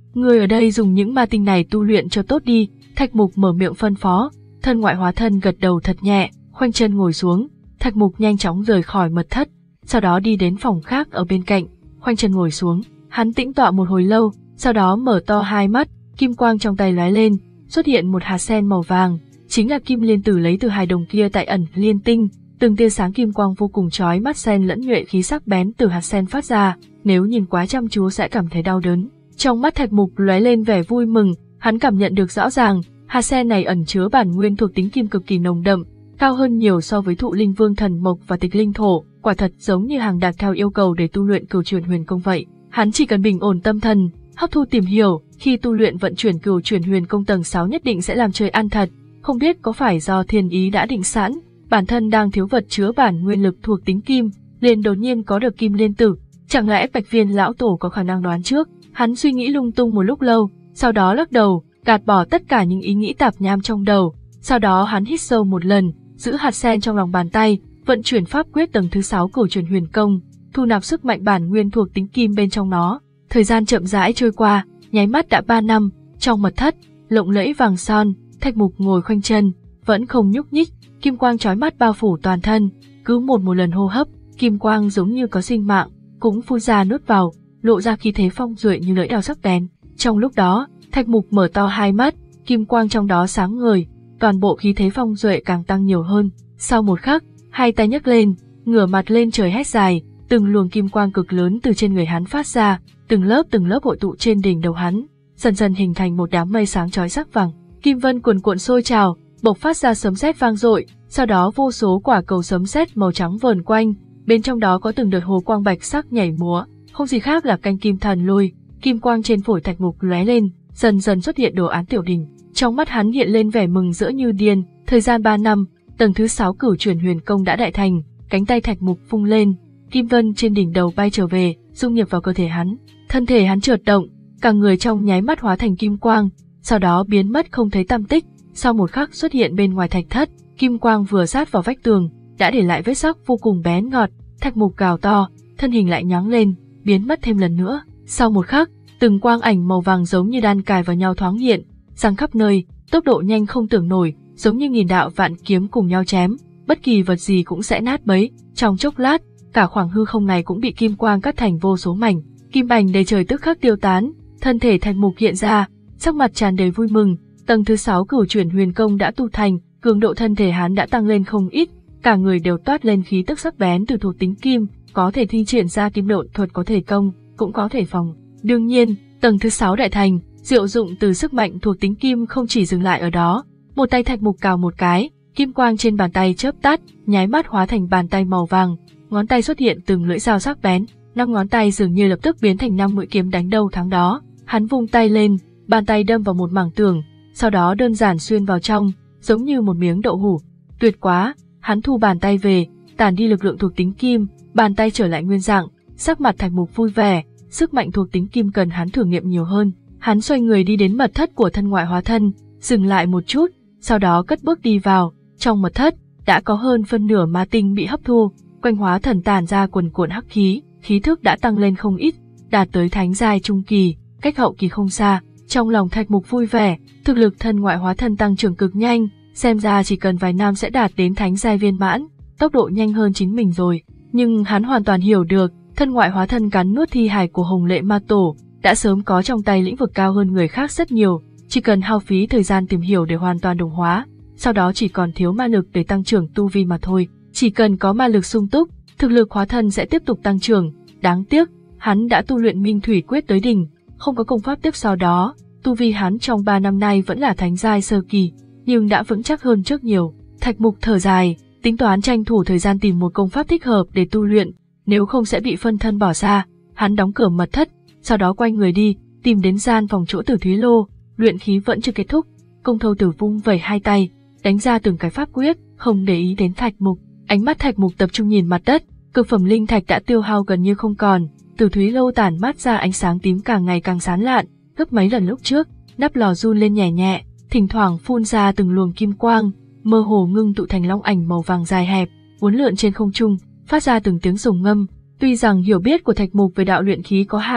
Speaker 1: Người ở đây dùng những ma tinh này tu luyện cho tốt đi, Thạch Mục mở miệng phân phó. Thân ngoại hóa thân gật đầu thật nhẹ, khoanh chân ngồi xuống. Thạch Mục nhanh chóng rời khỏi mật thất, sau đó đi đến phòng khác ở bên cạnh, khoanh chân ngồi xuống. Hắn tĩnh tọa một hồi lâu, sau đó mở to hai mắt, kim quang trong tay lóe lên, xuất hiện một hạt sen màu vàng, chính là kim liên tử lấy từ hài đồng kia tại ẩn liên tinh. Từng tia sáng kim quang vô cùng chói mắt xen lẫn nhuệ khí sắc bén từ hạt sen phát ra, nếu nhìn quá chăm chú sẽ cảm thấy đau đớn. Trong mắt Thạch Mục lóe lên vẻ vui mừng, hắn cảm nhận được rõ ràng, hạt sen này ẩn chứa bản nguyên thuộc tính kim cực kỳ nồng đậm, cao hơn nhiều so với thụ linh vương thần mộc và tịch linh thổ, quả thật giống như hàng đạt theo yêu cầu để tu luyện cửu chuyển huyền công vậy. Hắn chỉ cần bình ổn tâm thần, hấp thu tìm hiểu, khi tu luyện vận chuyển cửu chuyển huyền công tầng sáu nhất định sẽ làm trời ăn thật. Không biết có phải do thiên ý đã định sẵn, bản thân đang thiếu vật chứa bản nguyên lực thuộc tính kim, liền đột nhiên có được kim liên tử, chẳng lẽ Bạch Viên lão tổ có khả năng đoán trước? Hắn suy nghĩ lung tung một lúc lâu, sau đó lắc đầu, gạt bỏ tất cả những ý nghĩ tạp nham trong đầu, sau đó hắn hít sâu một lần, giữ hạt sen trong lòng bàn tay, vận chuyển pháp quyết tầng thứ sáu cửu chuyển huyền công, thu nạp sức mạnh bản nguyên thuộc tính kim bên trong nó. Thời gian chậm rãi trôi qua, nháy mắt đã ba năm, trong mật thất, lộng lẫy vàng son, Thạch Mục ngồi khoanh chân, vẫn không nhúc nhích, kim quang chói mắt bao phủ toàn thân, cứ một một lần hô hấp, kim quang giống như có sinh mạng, cũng phun ra nuốt vào, lộ ra khí thế phong duệ như lưỡi đao sắc bén. Trong lúc đó, Thạch Mục mở to hai mắt, kim quang trong đó sáng ngời, toàn bộ khí thế phong duệ càng tăng nhiều hơn. Sau một khắc, hai tay nhấc lên, ngửa mặt lên trời hét dài, từng luồng kim quang cực lớn từ trên người hắn phát ra, từng lớp từng lớp hội tụ trên đỉnh đầu hắn, dần dần hình thành một đám mây sáng chói sắc vàng. Kim vân cuồn cuộn sôi trào, bộc phát ra sấm sét vang dội, sau đó vô số quả cầu sấm sét màu trắng vờn quanh, bên trong đó có từng đợt hồ quang bạch sắc nhảy múa, không gì khác là canh kim thần lôi. Kim quang trên phổi Thạch Mục lóe lên, dần dần xuất hiện đồ án tiểu đỉnh. Trong mắt hắn hiện lên vẻ mừng rỡ như điên. Thời gian ba năm, tầng thứ sáu cửu chuyển huyền công đã đại thành. Cánh tay Thạch Mục vung lên, kim vân trên đỉnh đầu bay trở về, dung nhập vào cơ thể hắn. Thân thể hắn chợt động, cả người trong nháy mắt hóa thành kim quang, sau đó biến mất không thấy tăm tích. Sau một khắc xuất hiện bên ngoài thạch thất, kim quang vừa sát vào vách tường, đã để lại vết sắc vô cùng bén ngọt. Thạch Mục gào to, thân hình lại nhóng lên, biến mất thêm lần nữa. Sau một khắc, từng quang ảnh màu vàng giống như đan cài vào nhau thoáng hiện, giăng khắp nơi, tốc độ nhanh không tưởng nổi, giống như nghìn đạo vạn kiếm cùng nhau chém, bất kỳ vật gì cũng sẽ nát bấy. Trong chốc lát, cả khoảng hư không này cũng bị kim quang cắt thành vô số mảnh, kim ảnh đầy trời tức khắc tiêu tán, thân thể Thạch Mục hiện ra, sắc mặt tràn đầy vui mừng. Tầng thứ sáu cửu chuyển huyền công đã tu thành, cường độ thân thể hắn đã tăng lên không ít, cả người đều toát lên khí tức sắc bén từ thuộc tính kim, có thể thi triển ra kim độn thuật, có thể công, cũng có thể phòng. Đương nhiên, tầng thứ sáu đại thành, diệu dụng từ sức mạnh thuộc tính kim không chỉ dừng lại ở đó. Một tay Thạch Mục cào một cái, kim quang trên bàn tay chớp tắt, nháy mắt hóa thành bàn tay màu vàng, ngón tay xuất hiện từng lưỡi dao sắc bén, năm ngón tay dường như lập tức biến thành năm mũi kiếm đánh đâu thắng đó. Hắn vung tay lên, bàn tay đâm vào một mảng tường, sau đó đơn giản xuyên vào trong, giống như một miếng đậu hũ. Tuyệt quá, hắn thu bàn tay về, tản đi lực lượng thuộc tính kim, bàn tay trở lại nguyên dạng, sắc mặt Thạch Mục vui vẻ, sức mạnh thuộc tính kim cần hắn thử nghiệm nhiều hơn. Hắn xoay người đi đến mật thất của thân ngoại hóa thân, dừng lại một chút, sau đó cất bước đi vào. Trong mật thất, đã có hơn phân nửa ma tinh bị hấp thu, quanh hóa thần tản ra cuồn cuộn hắc khí, khí thức đã tăng lên không ít, đạt tới thánh giai trung kỳ, cách hậu kỳ không xa. Trong lòng Thạch Mục vui vẻ, thực lực thân ngoại hóa thân tăng trưởng cực nhanh, xem ra chỉ cần vài năm sẽ đạt đến thánh giai viên mãn, tốc độ nhanh hơn chính mình rồi. Nhưng hắn hoàn toàn hiểu được, thân ngoại hóa thân cắn nuốt thi hài của Hồng Lệ Ma Tổ, đã sớm có trong tay lĩnh vực cao hơn người khác rất nhiều, chỉ cần hao phí thời gian tìm hiểu để hoàn toàn đồng hóa, sau đó chỉ còn thiếu ma lực để tăng trưởng tu vi mà thôi. Chỉ cần có ma lực sung túc, thực lực hóa thân sẽ tiếp tục tăng trưởng. Đáng tiếc, hắn đã tu luyện Minh Thủy Quyết tới đỉnh, không có công pháp tiếp sau đó, tu vi hắn trong ba năm nay vẫn là thánh giai sơ kỳ, nhưng đã vững chắc hơn trước nhiều. Thạch Mục thở dài, tính toán tranh thủ thời gian tìm một công pháp thích hợp để tu luyện, nếu không sẽ bị phân thân bỏ xa. Hắn đóng cửa mật thất, sau đó quay người đi, tìm đến gian phòng chỗ Tử Thúy Lô. Luyện khí vẫn chưa kết thúc, Công Thâu Tử vung vẩy hai tay, đánh ra từng cái pháp quyết, không để ý đến Thạch Mục. Ánh mắt Thạch Mục tập trung nhìn mặt đất, cực phẩm linh thạch đã tiêu hao gần như không còn. Tử Thúy Lô tản mát ra ánh sáng tím càng ngày càng sáng lạn, gấp mấy lần lúc trước. Nắp lò run lên nhẹ nhẹ, thỉnh thoảng phun ra từng luồng kim quang, mơ hồ ngưng tụ thành long ảnh màu vàng dài hẹp, uốn lượn trên không trung, phát ra từng tiếng rồng ngâm. Tuy rằng hiểu biết của Thạch Mục về đạo luyện khí có hạn,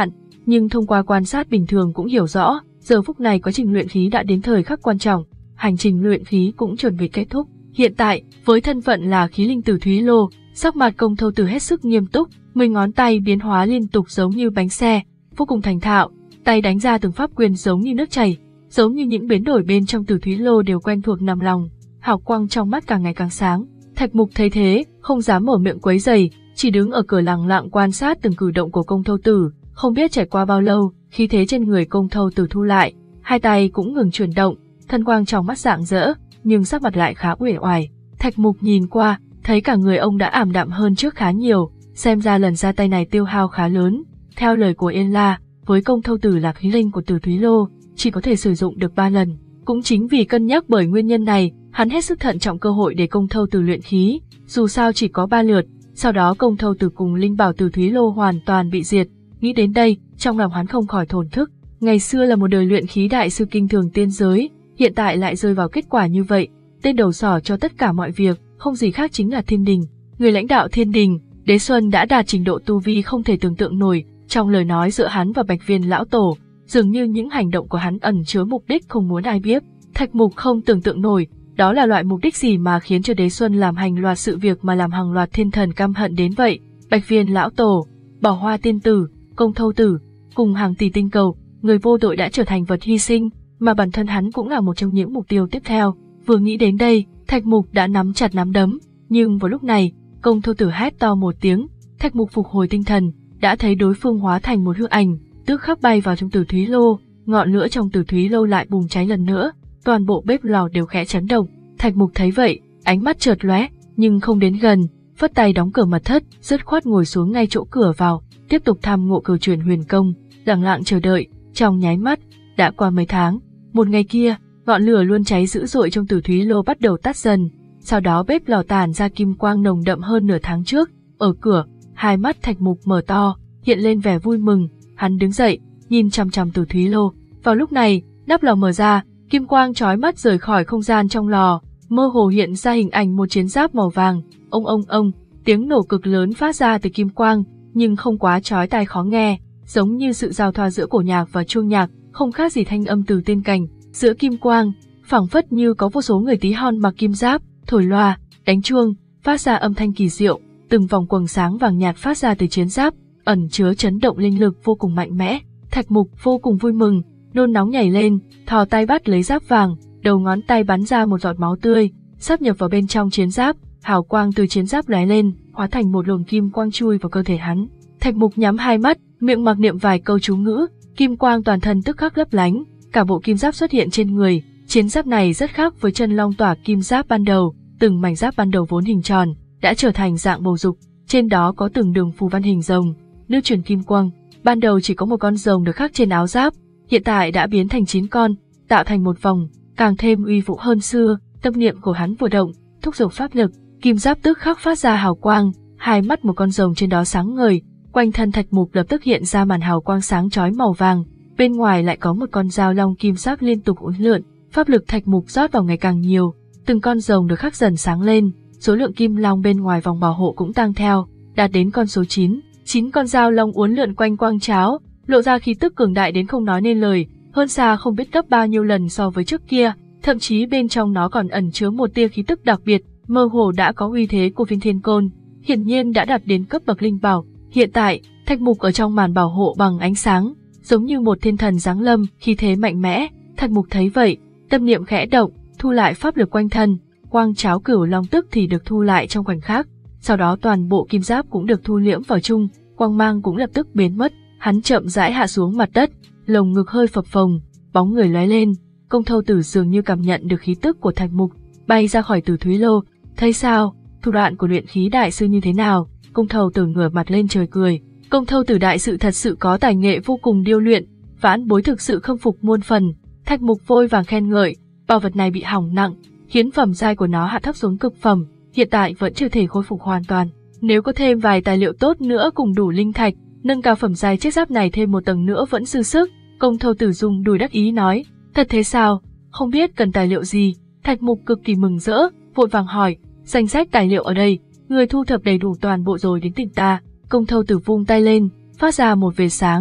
Speaker 1: nhưng thông qua quan sát bình thường cũng hiểu rõ, giờ phút này quá trình luyện khí đã đến thời khắc quan trọng, hành trình luyện khí cũng chuẩn bị kết thúc. Hiện tại, với thân phận là khí linh tử Thúy Lô, sắc mặt Công Thâu Tử hết sức nghiêm túc, mười ngón tay biến hóa liên tục giống như bánh xe, vô cùng thành thạo, tay đánh ra từng pháp quyền giống như nước chảy, giống như những biến đổi bên trong Tử Thúy Lô đều quen thuộc nằm lòng, hào quang trong mắt càng ngày càng sáng. Thạch Mục thấy thế, không dám mở miệng quấy rầy, chỉ đứng ở cửa lặng lặng quan sát từng cử động của Công Thâu Tử. Không biết trải qua bao lâu, khí thế trên người Công Thâu Tử thu lại, hai tay cũng ngừng chuyển động, thân quang trong mắt rạng rỡ, nhưng sắc mặt lại khá uể oải. Thạch Mục nhìn qua, thấy cả người ông đã ảm đạm hơn trước khá nhiều, xem ra lần ra tay này tiêu hao khá lớn. Theo lời của Yên La, với Công Thâu Tử là khí linh của Tử Thúy Lô, chỉ có thể sử dụng được ba lần. Cũng chính vì cân nhắc bởi nguyên nhân này, hắn hết sức thận trọng cơ hội để Công Thâu Tử luyện khí, dù sao chỉ có ba lượt, sau đó Công Thâu Tử cùng linh bảo Tử Thúy Lô hoàn toàn bị diệt. Nghĩ đến đây, trong lòng hắn không khỏi thổn thức. Ngày xưa là một đời luyện khí đại sư kinh thường tiên giới, hiện tại lại rơi vào kết quả như vậy. Tên đầu sỏ cho tất cả mọi việc, không gì khác chính là Thiên Đình. Người lãnh đạo Thiên Đình, Đế Xuân đã đạt trình độ tu vi không thể tưởng tượng nổi. Trong lời nói giữa hắn và Bạch Viên lão tổ, dường như những hành động của hắn ẩn chứa mục đích không muốn ai biết. Thạch Mục không tưởng tượng nổi, đó là loại mục đích gì mà khiến cho Đế Xuân làm hành loạt sự việc mà làm hàng loạt thiên thần căm hận đến vậy. Bạch Viên lão tổ, Bảo Hoa tiên tử, Công Thâu Tử, cùng hàng tỷ tinh cầu, người vô tội đã trở thành vật hy sinh, mà bản thân hắn cũng là một trong những mục tiêu tiếp theo. Vừa nghĩ đến đây, Thạch Mục đã nắm chặt nắm đấm, nhưng vào lúc này, Công Thâu Tử hét to một tiếng, Thạch Mục phục hồi tinh thần, đã thấy đối phương hóa thành một hư ảnh, tức khắc bay vào trong Tử Thúy Lô, ngọn lửa trong Tử Thúy Lô lại bùng cháy lần nữa, toàn bộ bếp lò đều khẽ chấn động. Thạch Mục thấy vậy, ánh mắt chợt lóe, nhưng không đến gần, phất tay đóng cửa mật thất, dứt khoát ngồi xuống ngay chỗ cửa vào, tiếp tục tham ngộ cửu chuyển huyền công, lặng lặng chờ đợi. Trong nháy mắt, đã qua mấy tháng, một ngày kia, ngọn lửa luôn cháy dữ dội trong Tử Thúy Lô bắt đầu tắt dần, sau đó bếp lò tản ra kim quang nồng đậm hơn nửa tháng trước. Ở cửa, hai mắt Thạch Mục mở to, hiện lên vẻ vui mừng, hắn đứng dậy, nhìn chằm chằm Tử Thúy Lô. Vào lúc này, nắp lò mở ra, kim quang chói mắt rời khỏi không gian trong lò, mơ hồ hiện ra hình ảnh một chiến giáp màu vàng. Ông ông ông, tiếng nổ cực lớn phát ra từ kim quang, nhưng không quá chói tai khó nghe, giống như sự giao thoa giữa cổ nhạc và chuông nhạc, không khác gì thanh âm từ tiên cảnh. Giữa kim quang, phảng phất như có vô số người tí hon mặc kim giáp, thổi loa, đánh chuông, phát ra âm thanh kỳ diệu, từng vòng quầng sáng vàng nhạt phát ra từ chiến giáp, ẩn chứa chấn động linh lực vô cùng mạnh mẽ. Thạch Mục vô cùng vui mừng, nôn nóng nhảy lên, thò tay bắt lấy giáp vàng, đầu ngón tay bắn ra một giọt máu tươi, sáp nhập vào bên trong chiến giáp, hào quang từ chiến giáp lóe lên, hóa thành một luồng kim quang chui vào cơ thể hắn. Thạch Mục nhắm hai mắt, miệng mặc niệm vài câu chú ngữ, kim quang toàn thân tức khắc lấp lánh, cả bộ kim giáp xuất hiện trên người. Chiến giáp này rất khác với chân long tỏa kim giáp ban đầu, từng mảnh giáp ban đầu vốn hình tròn, đã trở thành dạng bầu dục, trên đó có từng đường phù văn hình rồng, lưu truyền kim quang. Ban đầu chỉ có một con rồng được khắc trên áo giáp, hiện tại đã biến thành chín con, tạo thành một vòng, càng thêm uy vũ hơn xưa. Tâm niệm của hắn vừa động, thúc giục pháp lực, kim giáp tức khắc phát ra hào quang, hai mắt một con rồng trên đó sáng ngời, quanh thân Thạch Mục lập tức hiện ra màn hào quang sáng chói màu vàng, bên ngoài lại có một con dao long kim sắc liên tục uốn lượn. Pháp lực Thạch Mục rót vào ngày càng nhiều, từng con rồng được khắc dần sáng lên, số lượng kim long bên ngoài vòng bảo hộ cũng tăng theo, đạt đến con số chín. Chín con dao long uốn lượn quanh quang cháo, lộ ra khí tức cường đại đến không nói nên lời, hơn xa không biết gấp bao nhiêu lần so với trước kia, thậm chí bên trong nó còn ẩn chứa một tia khí tức đặc biệt, mơ hồ đã có uy thế của Viên Thiên Côn, hiển nhiên đã đạt đến cấp bậc linh bảo. Hiện tại, Thạch Mục ở trong màn bảo hộ bằng ánh sáng, giống như một thiên thần giáng lâm, khí thế mạnh mẽ. Thạch Mục thấy vậy, tâm niệm khẽ động, thu lại pháp lực quanh thân, quang cháo cửu long tức thì được thu lại trong khoảnh khắc, sau đó toàn bộ kim giáp cũng được thu liễm vào chung, quang mang cũng lập tức biến mất. Hắn chậm rãi hạ xuống mặt đất, lồng ngực hơi phập phồng, bóng người lóe lên. Công Thâu Tử dường như cảm nhận được khí tức của Thạch Mục, bay ra khỏi Tử Thúy Lô. Thấy sao, thủ đoạn của luyện khí đại sư như thế nào? Công Thâu Tử ngửa mặt lên trời cười. Công Thâu Tử đại sư thật sự có tài nghệ vô cùng điêu luyện, vãn bối thực sự khâm phục muôn phần. Thạch Mục vội vàng khen ngợi. Bảo vật này bị hỏng nặng, khiến phẩm giai của nó hạ thấp xuống cực phẩm, hiện tại vẫn chưa thể khôi phục hoàn toàn. Nếu có thêm vài tài liệu tốt nữa cùng đủ linh thạch, nâng cao phẩm giai chiếc giáp này thêm một tầng nữa vẫn dư sức. Công Thâu Tử dùng đùi đắc ý nói. Thật thế sao? Không biết cần tài liệu gì? Thạch Mục cực kỳ mừng rỡ, vội vàng hỏi. Danh sách tài liệu ở đây, người thu thập đầy đủ toàn bộ rồi đến tìm ta. Công Thâu Tử vung tay lên, phát ra một vệt sáng,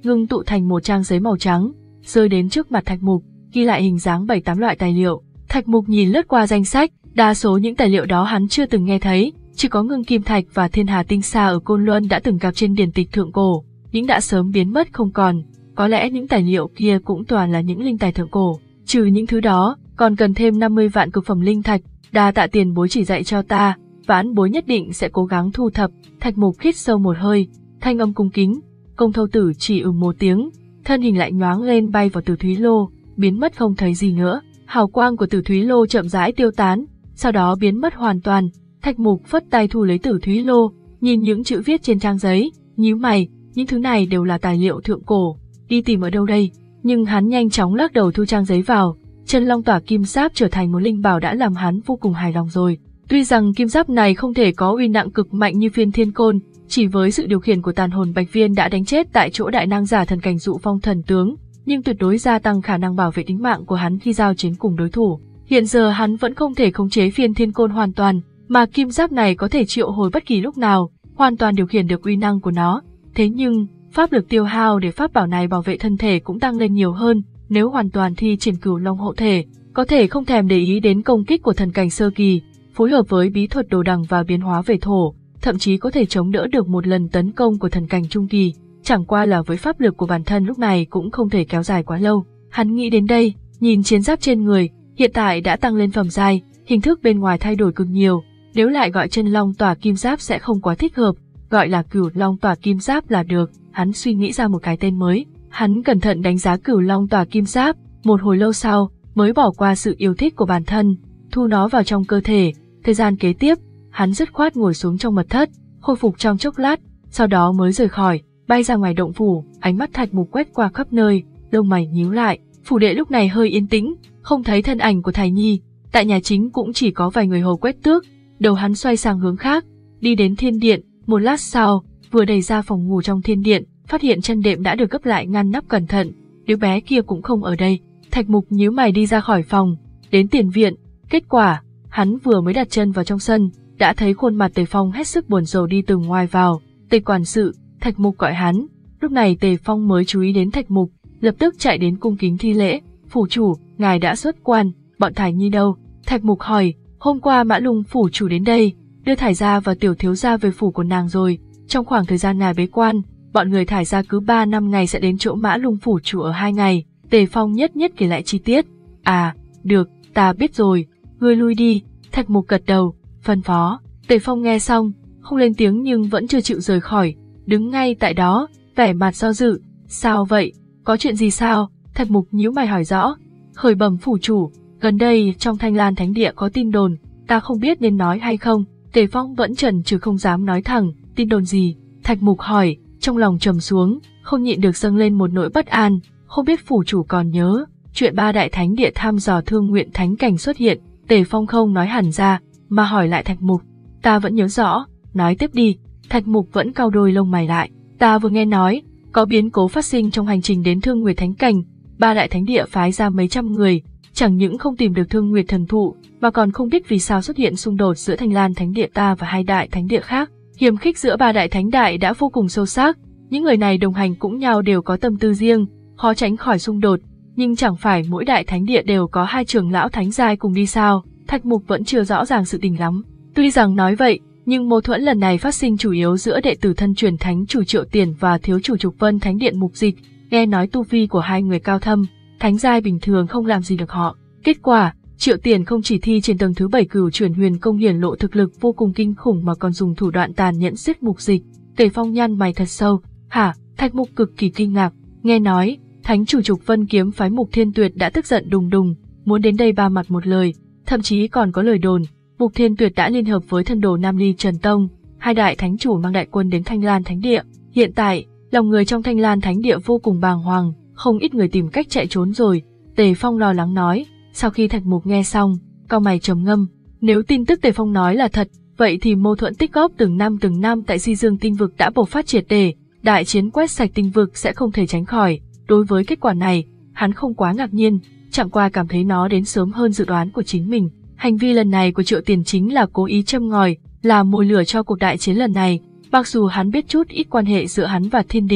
Speaker 1: ngưng tụ thành một trang giấy màu trắng, rơi đến trước mặt Thạch Mục, ghi lại hình dáng bảy tám loại tài liệu. Thạch Mục nhìn lướt qua danh sách, đa số những tài liệu đó hắn chưa từng nghe thấy, chỉ có ngưng kim thạch và thiên hà tinh sa ở Côn Luân đã từng gặp trên điển tịch thượng cổ, những đã sớm biến mất không còn. Có lẽ những tài liệu kia cũng toàn là những linh tài thượng cổ. Trừ những thứ đó, còn cần thêm năm mươi vạn cực phẩm linh thạch. Đa tạ tiền bối chỉ dạy cho ta, vãn bối nhất định sẽ cố gắng thu thập. Thạch Mục hít sâu một hơi, thanh âm cung kính. Công thâu tử chỉ ừ một tiếng, thân hình lại nhoáng lên bay vào Tử Thúy Lô, biến mất không thấy gì nữa. Hào quang của Tử Thúy Lô chậm rãi tiêu tán, sau đó biến mất hoàn toàn. Thạch Mục phất tay thu lấy Tử Thúy Lô, nhìn những chữ viết trên trang giấy, nhíu mày, những thứ này đều là tài liệu thượng cổ, đi tìm ở đâu đây? Nhưng hắn nhanh chóng lắc đầu thu trang giấy vào. Chân Long Tỏa Kim Giáp trở thành một linh bảo đã làm hắn vô cùng hài lòng rồi. Tuy rằng kim giáp này không thể có uy nặng cực mạnh như Phiên Thiên Côn, chỉ với sự điều khiển của tàn hồn Bạch Viên đã đánh chết tại chỗ đại năng giả thần cảnh Dụ Phong thần tướng, nhưng tuyệt đối gia tăng khả năng bảo vệ tính mạng của hắn khi giao chiến cùng đối thủ. Hiện giờ hắn vẫn không thể khống chế Phiên Thiên Côn hoàn toàn, mà kim giáp này có thể triệu hồi bất kỳ lúc nào, hoàn toàn điều khiển được uy năng của nó. Thế nhưng, pháp lực tiêu hao để pháp bảo này bảo vệ thân thể cũng tăng lên nhiều hơn, nếu hoàn toàn thi triển Cửu Long hộ thể, có thể không thèm để ý đến công kích của thần cảnh sơ kỳ, phối hợp với bí thuật đồ đằng và biến hóa về thổ, thậm chí có thể chống đỡ được một lần tấn công của thần cảnh trung kỳ, chẳng qua là với pháp lực của bản thân lúc này cũng không thể kéo dài quá lâu. Hắn nghĩ đến đây, nhìn chiến giáp trên người, hiện tại đã tăng lên phẩm giai, hình thức bên ngoài thay đổi cực nhiều, nếu lại gọi Chân Long Tỏa Kim Giáp sẽ không quá thích hợp, gọi là Cửu Long Tỏa Kim Giáp là được. Hắn suy nghĩ ra một cái tên mới. Hắn cẩn thận đánh giá Cửu Long Tỏa Kim Giáp, một hồi lâu sau mới bỏ qua sự yêu thích của bản thân, thu nó vào trong cơ thể. Thời gian kế tiếp, hắn dứt khoát ngồi xuống trong mật thất, khôi phục trong chốc lát, sau đó mới rời khỏi, bay ra ngoài động phủ. Ánh mắt Thạch Mục quét qua khắp nơi, lông mày nhíu lại. Phủ đệ lúc này hơi yên tĩnh, không thấy thân ảnh của Thải Nhi. Tại nhà chính cũng chỉ có vài người hầu quét tước. Đầu hắn xoay sang hướng khác, đi đến thiên điện. Một lát sau, vừa đẩy ra phòng ngủ trong thiên điện, phát hiện chân đệm đã được gấp lại ngăn nắp cẩn thận, đứa bé kia cũng không ở đây. Thạch Mục nhíu mày đi ra khỏi phòng, đến tiền viện. Kết quả, hắn vừa mới đặt chân vào trong sân, đã thấy khuôn mặt Tề Phong hết sức buồn rầu đi từ ngoài vào. Tề quản sự, Thạch Mục gọi hắn. Lúc này Tề Phong mới chú ý đến Thạch Mục, lập tức chạy đến cung kính thi lễ. Phủ chủ, ngài đã xuất quan, bọn Thải Nhi đâu? Thạch Mục hỏi. Hôm qua Mã Lung phủ chủ đến đây, đưa Thải gia và tiểu thiếu gia về phủ của nàng rồi. Trong khoảng thời gian ngài bế quan, bọn người Thải gia cứ ba năm ngày sẽ đến chỗ Mã Lung phủ chủ ở hai ngày. Tề Phong nhất nhất kể lại chi tiết. À, được, ta biết rồi, ngươi lui đi. Thạch Mục gật đầu, phân phó. Tề Phong nghe xong, không lên tiếng nhưng vẫn chưa chịu rời khỏi, đứng ngay tại đó, vẻ mặt do dự. Sao vậy? Có chuyện gì sao? Thạch Mục nhíu mày hỏi rõ. Khởi bẩm phủ chủ, gần đây trong Thanh Lan Thánh Địa có tin đồn, ta không biết nên nói hay không. Tề Phong vẫn chần chừ không dám nói thẳng. Tin đồn gì? Thạch Mục hỏi, trong lòng trầm xuống, không nhịn được dâng lên một nỗi bất an. Không biết phủ chủ còn nhớ chuyện ba đại thánh địa thăm dò Thương Nguyện thánh cảnh xuất hiện. Tề Phong không nói hẳn ra, mà hỏi lại Thạch Mục. Ta vẫn nhớ rõ, nói tiếp đi. Thạch Mục vẫn cau đôi lông mày lại. Ta vừa nghe nói, có biến cố phát sinh trong hành trình đến Thương Nguyệt thánh cảnh, ba đại thánh địa phái ra mấy trăm người, chẳng những không tìm được Thương Nguyệt thần thụ, mà còn không biết vì sao xuất hiện xung đột giữa Thanh Lan thánh địa ta và hai đại thánh địa khác. Hiềm khích giữa ba đại thánh đại đã vô cùng sâu sắc, những người này đồng hành cũng nhau đều có tâm tư riêng, khó tránh khỏi xung đột, nhưng chẳng phải mỗi đại thánh địa đều có hai trưởng lão thánh giai cùng đi sao? Thạch Mục vẫn chưa rõ ràng sự tình lắm. Tuy rằng nói vậy, nhưng mâu thuẫn lần này phát sinh chủ yếu giữa đệ tử thân truyền thánh chủ Triệu Tiền và thiếu chủ Trục Vân thánh điện Mục Dịch. Nghe nói tu vi của hai người cao thâm, thánh giai bình thường không làm gì được họ. Kết quả, Triệu Tiền không chỉ thi trên tầng thứ bảy Cửu Chuyển Huyền Công hiển lộ thực lực vô cùng kinh khủng mà còn dùng thủ đoạn tàn nhẫn giết Mục Dịch. Tề Phong nhăn mày thật sâu. Hả? Thạch Mục cực kỳ kinh ngạc. Nghe nói, thánh chủ Trục Vân kiếm phái Mục Thiên Tuyệt đã tức giận đùng đùng, muốn đến đây ba mặt một lời. Thậm chí còn có lời đồn, Mục Thiên Tuyệt đã liên hợp với thân đồ Nam Ly Trần Tông, hai đại thánh chủ mang đại quân đến Thanh Lan Thánh Địa. Hiện tại, lòng người trong Thanh Lan Thánh Địa vô cùng bàng hoàng, không ít người tìm cách chạy trốn rồi. Tề Phong lo lắng nói. Sau khi Thạch Mục nghe xong, cau mày trầm ngâm. Nếu tin tức Tề Phong nói là thật, vậy thì mâu thuẫn tích góp từng năm từng năm tại Di Dương Tinh Vực đã bộc phát triệt để, đại chiến quét sạch tinh vực sẽ không thể tránh khỏi. Đối với kết quả này, hắn không quá ngạc nhiên, chẳng qua cảm thấy nó đến sớm hơn dự đoán của chính mình. Hành vi lần này của Triệu Tiền chính là cố ý châm ngòi, là mồi lửa cho cuộc đại chiến lần này. Mặc dù hắn biết chút ít quan hệ giữa hắn và Thiên Đình,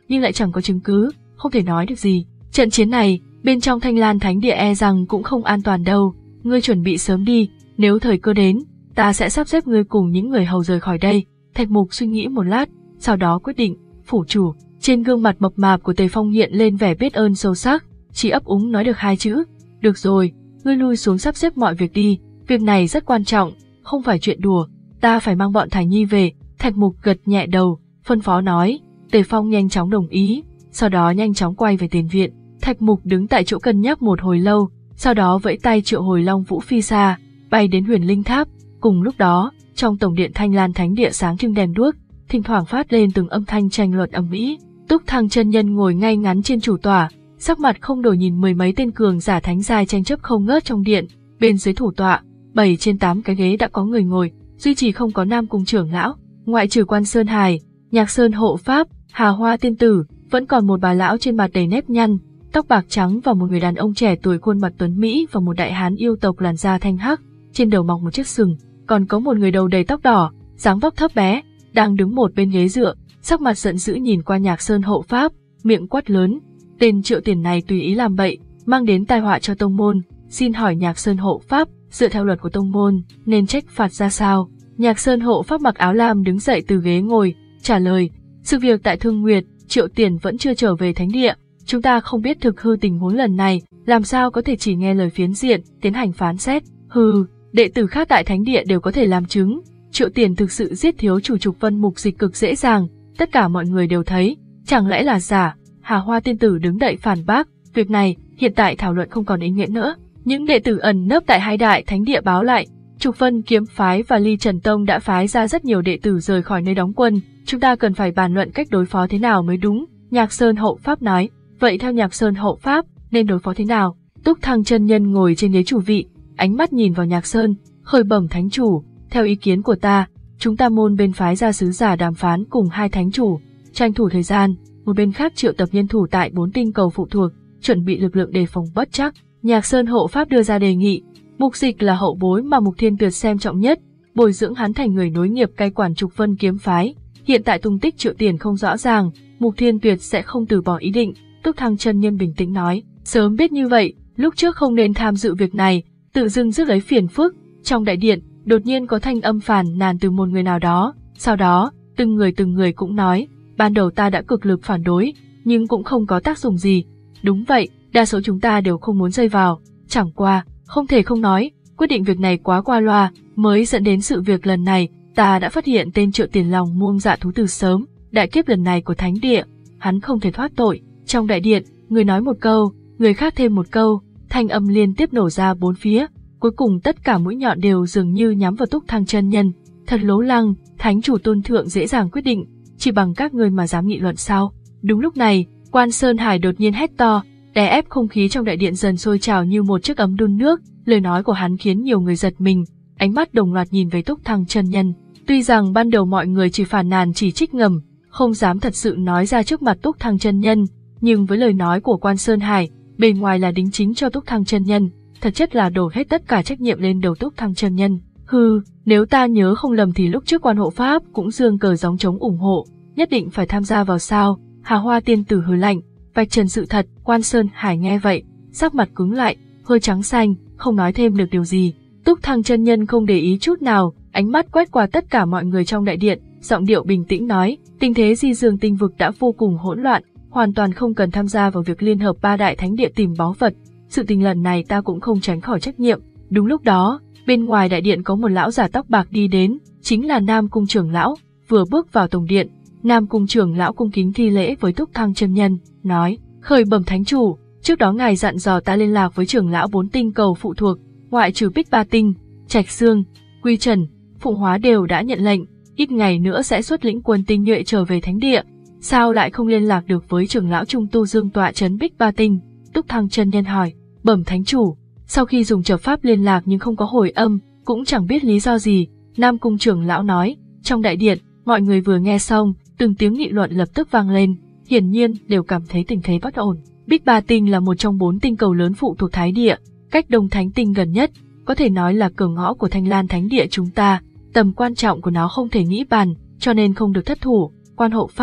Speaker 1: nhưng lại chẳng có chứng cứ, không thể nói được gì. Trận chiến này, bên trong Thanh Lan Thánh Địa e rằng cũng không an toàn đâu, ngươi chuẩn bị sớm đi, nếu thời cơ đến, ta sẽ sắp xếp ngươi cùng những người hầu rời khỏi đây. Thạch Mục suy nghĩ một lát, sau đó quyết định, phủ chủ. Trên gương mặt mập mạp của Tề Phong hiện lên vẻ biết ơn sâu sắc, chỉ ấp úng nói được hai chữ, được rồi, ngươi lui xuống sắp xếp mọi việc đi, việc này rất quan trọng, không phải chuyện đùa, ta phải mang bọn Thải Nhi về. Thạch Mục gật nhẹ đầu, phân phó nói. Tề Phong nhanh chóng đồng ý, sau đó nhanh chóng quay về tiền viện. Thạch Mục đứng tại chỗ cân nhắc một hồi lâu, sau đó vẫy tay triệu hồi Long Vũ phi xa, bay đến Huyền Linh Tháp. Cùng lúc đó, trong tổng điện Thanh Lan Thánh Địa sáng trưng đèn đuốc, thỉnh thoảng phát lên từng âm thanh tranh luận ầm ĩ. Túc Thăng chân nhân ngồi ngay ngắn trên chủ tọa, sắc mặt không đổi nhìn mười mấy tên cường giả thánh giai tranh chấp không ngớt trong điện. Bên dưới thủ tọa, bảy trên tám cái ghế đã có người ngồi, duy trì không có Nam Cung trưởng lão, ngoại trừ Quan Sơn Hải, Nhạc Sơn hộ pháp, Hà Hoa tiên tử, vẫn còn một bà lão trên mặt đầy nếp nhăn, tóc bạc trắng và một người đàn ông trẻ tuổi khuôn mặt tuấn mỹ và một đại hán yêu tộc làn da thanh hắc, trên đầu mọc một chiếc sừng, còn có một người đầu đầy tóc đỏ, dáng vóc thấp bé, đang đứng một bên ghế dựa, sắc mặt giận dữ nhìn qua Nhạc Sơn hộ pháp, miệng quát lớn, tên Triệu Tiền này tùy ý làm bậy, mang đến tai họa cho tông môn, xin hỏi Nhạc Sơn hộ pháp, dựa theo luật của tông môn, nên trách phạt ra sao? Nhạc Sơn hộ pháp mặc áo lam đứng dậy từ ghế ngồi, trả lời, sự việc tại Thương Nguyệt, Triệu Tiền vẫn chưa trở về thánh địa, chúng ta không biết thực hư tình huống lần này, làm sao có thể chỉ nghe lời phiến diện, tiến hành phán xét. Hừ, đệ tử khác tại thánh địa đều có thể làm chứng, Triệu Tiền thực sự giết thiếu chủ Trục Vân Mục Dịch cực dễ dàng, tất cả mọi người đều thấy, chẳng lẽ là giả? Hà Hoa tiên tử đứng dậy phản bác, việc này hiện tại thảo luận không còn ý nghĩa nữa. Những đệ tử ẩn nấp tại hai đại thánh địa báo lại, Trục Vân kiếm phái và Ly Trần Tông đã phái ra rất nhiều đệ tử rời khỏi nơi đóng quân, chúng ta cần phải bàn luận cách đối phó thế nào mới đúng. Nhạc Sơn hộ pháp nói, vậy theo Nhạc Sơn hộ pháp, nên đối phó thế nào? Túc Thăng chân nhân ngồi trên ghế chủ vị, ánh mắt nhìn vào Nhạc Sơn, khởi bẩm thánh chủ, theo ý kiến của ta, chúng ta môn bên phái ra sứ giả đàm phán cùng hai thánh chủ, tranh thủ thời gian, một bên khác triệu tập nhân thủ tại bốn tinh cầu phụ thuộc, chuẩn bị lực lượng đề phòng bất trắc. Nhạc Sơn hộ pháp đưa ra đề nghị, Mục Dịch là hậu bối mà Mục Thiên Tuyệt xem trọng nhất, bồi dưỡng hắn thành người nối nghiệp cai quản Trục Vân kiếm phái. Hiện tại tung tích Triệu Tiền không rõ ràng, Mục Thiên Tuyệt sẽ không từ bỏ ý định. Túc Thăng chân nhân bình tĩnh nói, sớm biết như vậy, lúc trước không nên tham dự việc này, tự dưng rước lấy phiền phức. Trong đại điện, đột nhiên có thanh âm phàn nàn từ một người nào đó, sau đó, từng người từng người cũng nói, ban đầu ta đã cực lực phản đối, nhưng cũng không có tác dụng gì. Đúng vậy, đa số chúng ta đều không muốn dây vào, chẳng qua, không thể không nói, quyết định việc này quá qua loa, mới dẫn đến sự việc lần này, ta đã phát hiện tên Triệu Tiền lòng muông dạ thú từ sớm, đại kiếp lần này của thánh địa, hắn không thể thoát tội. Trong đại điện, người nói một câu, người khác thêm một câu, thanh âm liên tiếp nổ ra bốn phía, cuối cùng tất cả mũi nhọn đều dường như nhắm vào Túc Thăng chân nhân. Thật lố lăng, thánh chủ tôn thượng dễ dàng quyết định, chỉ bằng các ngươi mà dám nghị luận sao? Đúng lúc này, Quan Sơn Hải đột nhiên hét to, đè ép không khí trong đại điện dần sôi trào như một chiếc ấm đun nước, lời nói của hắn khiến nhiều người giật mình, ánh mắt đồng loạt nhìn về Túc Thăng chân nhân. Tuy rằng ban đầu mọi người chỉ phàn nàn chỉ trích ngầm, không dám thật sự nói ra trước mặt Túc Thăng chân nhân, nhưng với lời nói của Quan Sơn Hải, bề ngoài là đính chính cho Túc Thăng chân nhân, thật chất là đổ hết tất cả trách nhiệm lên đầu Túc Thăng chân nhân. Hừ, nếu ta nhớ không lầm thì lúc trước Quan hộ pháp cũng giương cờ gióng trống ủng hộ, nhất định phải tham gia vào sao? Hà Hoa tiên tử hừ lạnh, vạch trần sự thật. Quan Sơn Hải nghe vậy, sắc mặt cứng lại, hơi trắng xanh, không nói thêm được điều gì. Túc Thăng chân nhân không để ý chút nào, ánh mắt quét qua tất cả mọi người trong đại điện, giọng điệu bình tĩnh nói, tình thế Di Dương tinh vực đã vô cùng hỗn loạn, hoàn toàn không cần tham gia vào việc liên hợp ba đại thánh địa tìm báu vật. Sự tình lần này ta cũng không tránh khỏi trách nhiệm. Đúng lúc đó, bên ngoài đại điện có một lão già tóc bạc đi đến, chính là Nam Cung trưởng lão. Vừa bước vào tổng điện, Nam Cung trưởng lão cung kính thi lễ với Túc Thăng chân nhân, nói, khởi bẩm thánh chủ, trước đó ngài dặn dò ta liên lạc với trưởng lão bốn tinh cầu phụ thuộc, ngoại trừ Bích Ba Tinh, Trạch Xương, Quy Trần, Phụng Hóa đều đã nhận lệnh, ít ngày nữa sẽ xuất lĩnh quân tinh nhuệ trở về thánh địa. Sao lại không liên lạc được với trưởng lão Trung Tu Dương tọa trấn Bích Ba Tinh? Túc Thăng chân nhân hỏi, bẩm thánh chủ, sau khi dùng chập pháp liên lạc nhưng không có hồi âm, cũng chẳng biết lý do gì. Nam Cung trưởng lão nói. Trong đại điện, mọi người vừa nghe xong, từng tiếng nghị luận lập tức vang lên, hiển nhiên đều cảm thấy tình thế bất ổn. Bích Ba Tinh là một trong bốn tinh cầu lớn phụ thuộc Thái Địa, cách Đông Thánh Tinh gần nhất, có thể nói là cửa ngõ của Thanh Lan Thánh Địa chúng ta. Tầm quan trọng của nó không thể nghĩ bàn, cho nên không được thất thủ. Quan hộ pháp,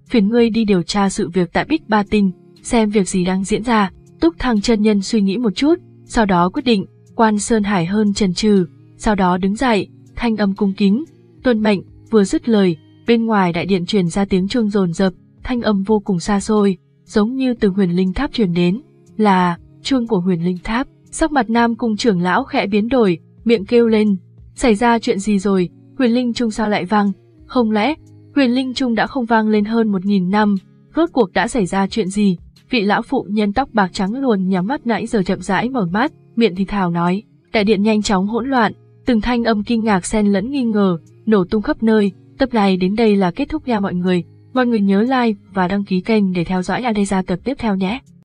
Speaker 1: phiền ngươi đi điều tra sự việc tại Bích Ba Tinh, xem việc gì đang diễn ra. Túc Thăng chân nhân suy nghĩ một chút, sau đó quyết định. Quan Sơn Hải hơn chần chừ, sau đó đứng dậy, thanh âm cung kính, tuân mệnh. Vừa dứt lời, bên ngoài đại điện truyền ra tiếng chuông dồn dập, thanh âm vô cùng xa xôi, giống như từ Huyền Linh Tháp truyền đến, là chuông của Huyền Linh Tháp. Sắc mặt Nam Cung trưởng lão khẽ biến đổi, miệng kêu lên, xảy ra chuyện gì rồi? Huyền Linh Trung sao lại vang? Không lẽ Huyền Linh Trung đã không vang lên hơn một nghìn năm? Rốt cuộc đã xảy ra chuyện gì? Vị lão phụ nhân tóc bạc trắng luồn nhắm mắt nãy giờ chậm rãi mở mắt, miệng thì thào nói. Đại điện nhanh chóng hỗn loạn, từng thanh âm kinh ngạc xen lẫn nghi ngờ, nổ tung khắp nơi. Tập này đến đây là kết thúc nha mọi người. Mọi người nhớ like và đăng ký kênh để theo dõi Adesa tập tiếp theo nhé.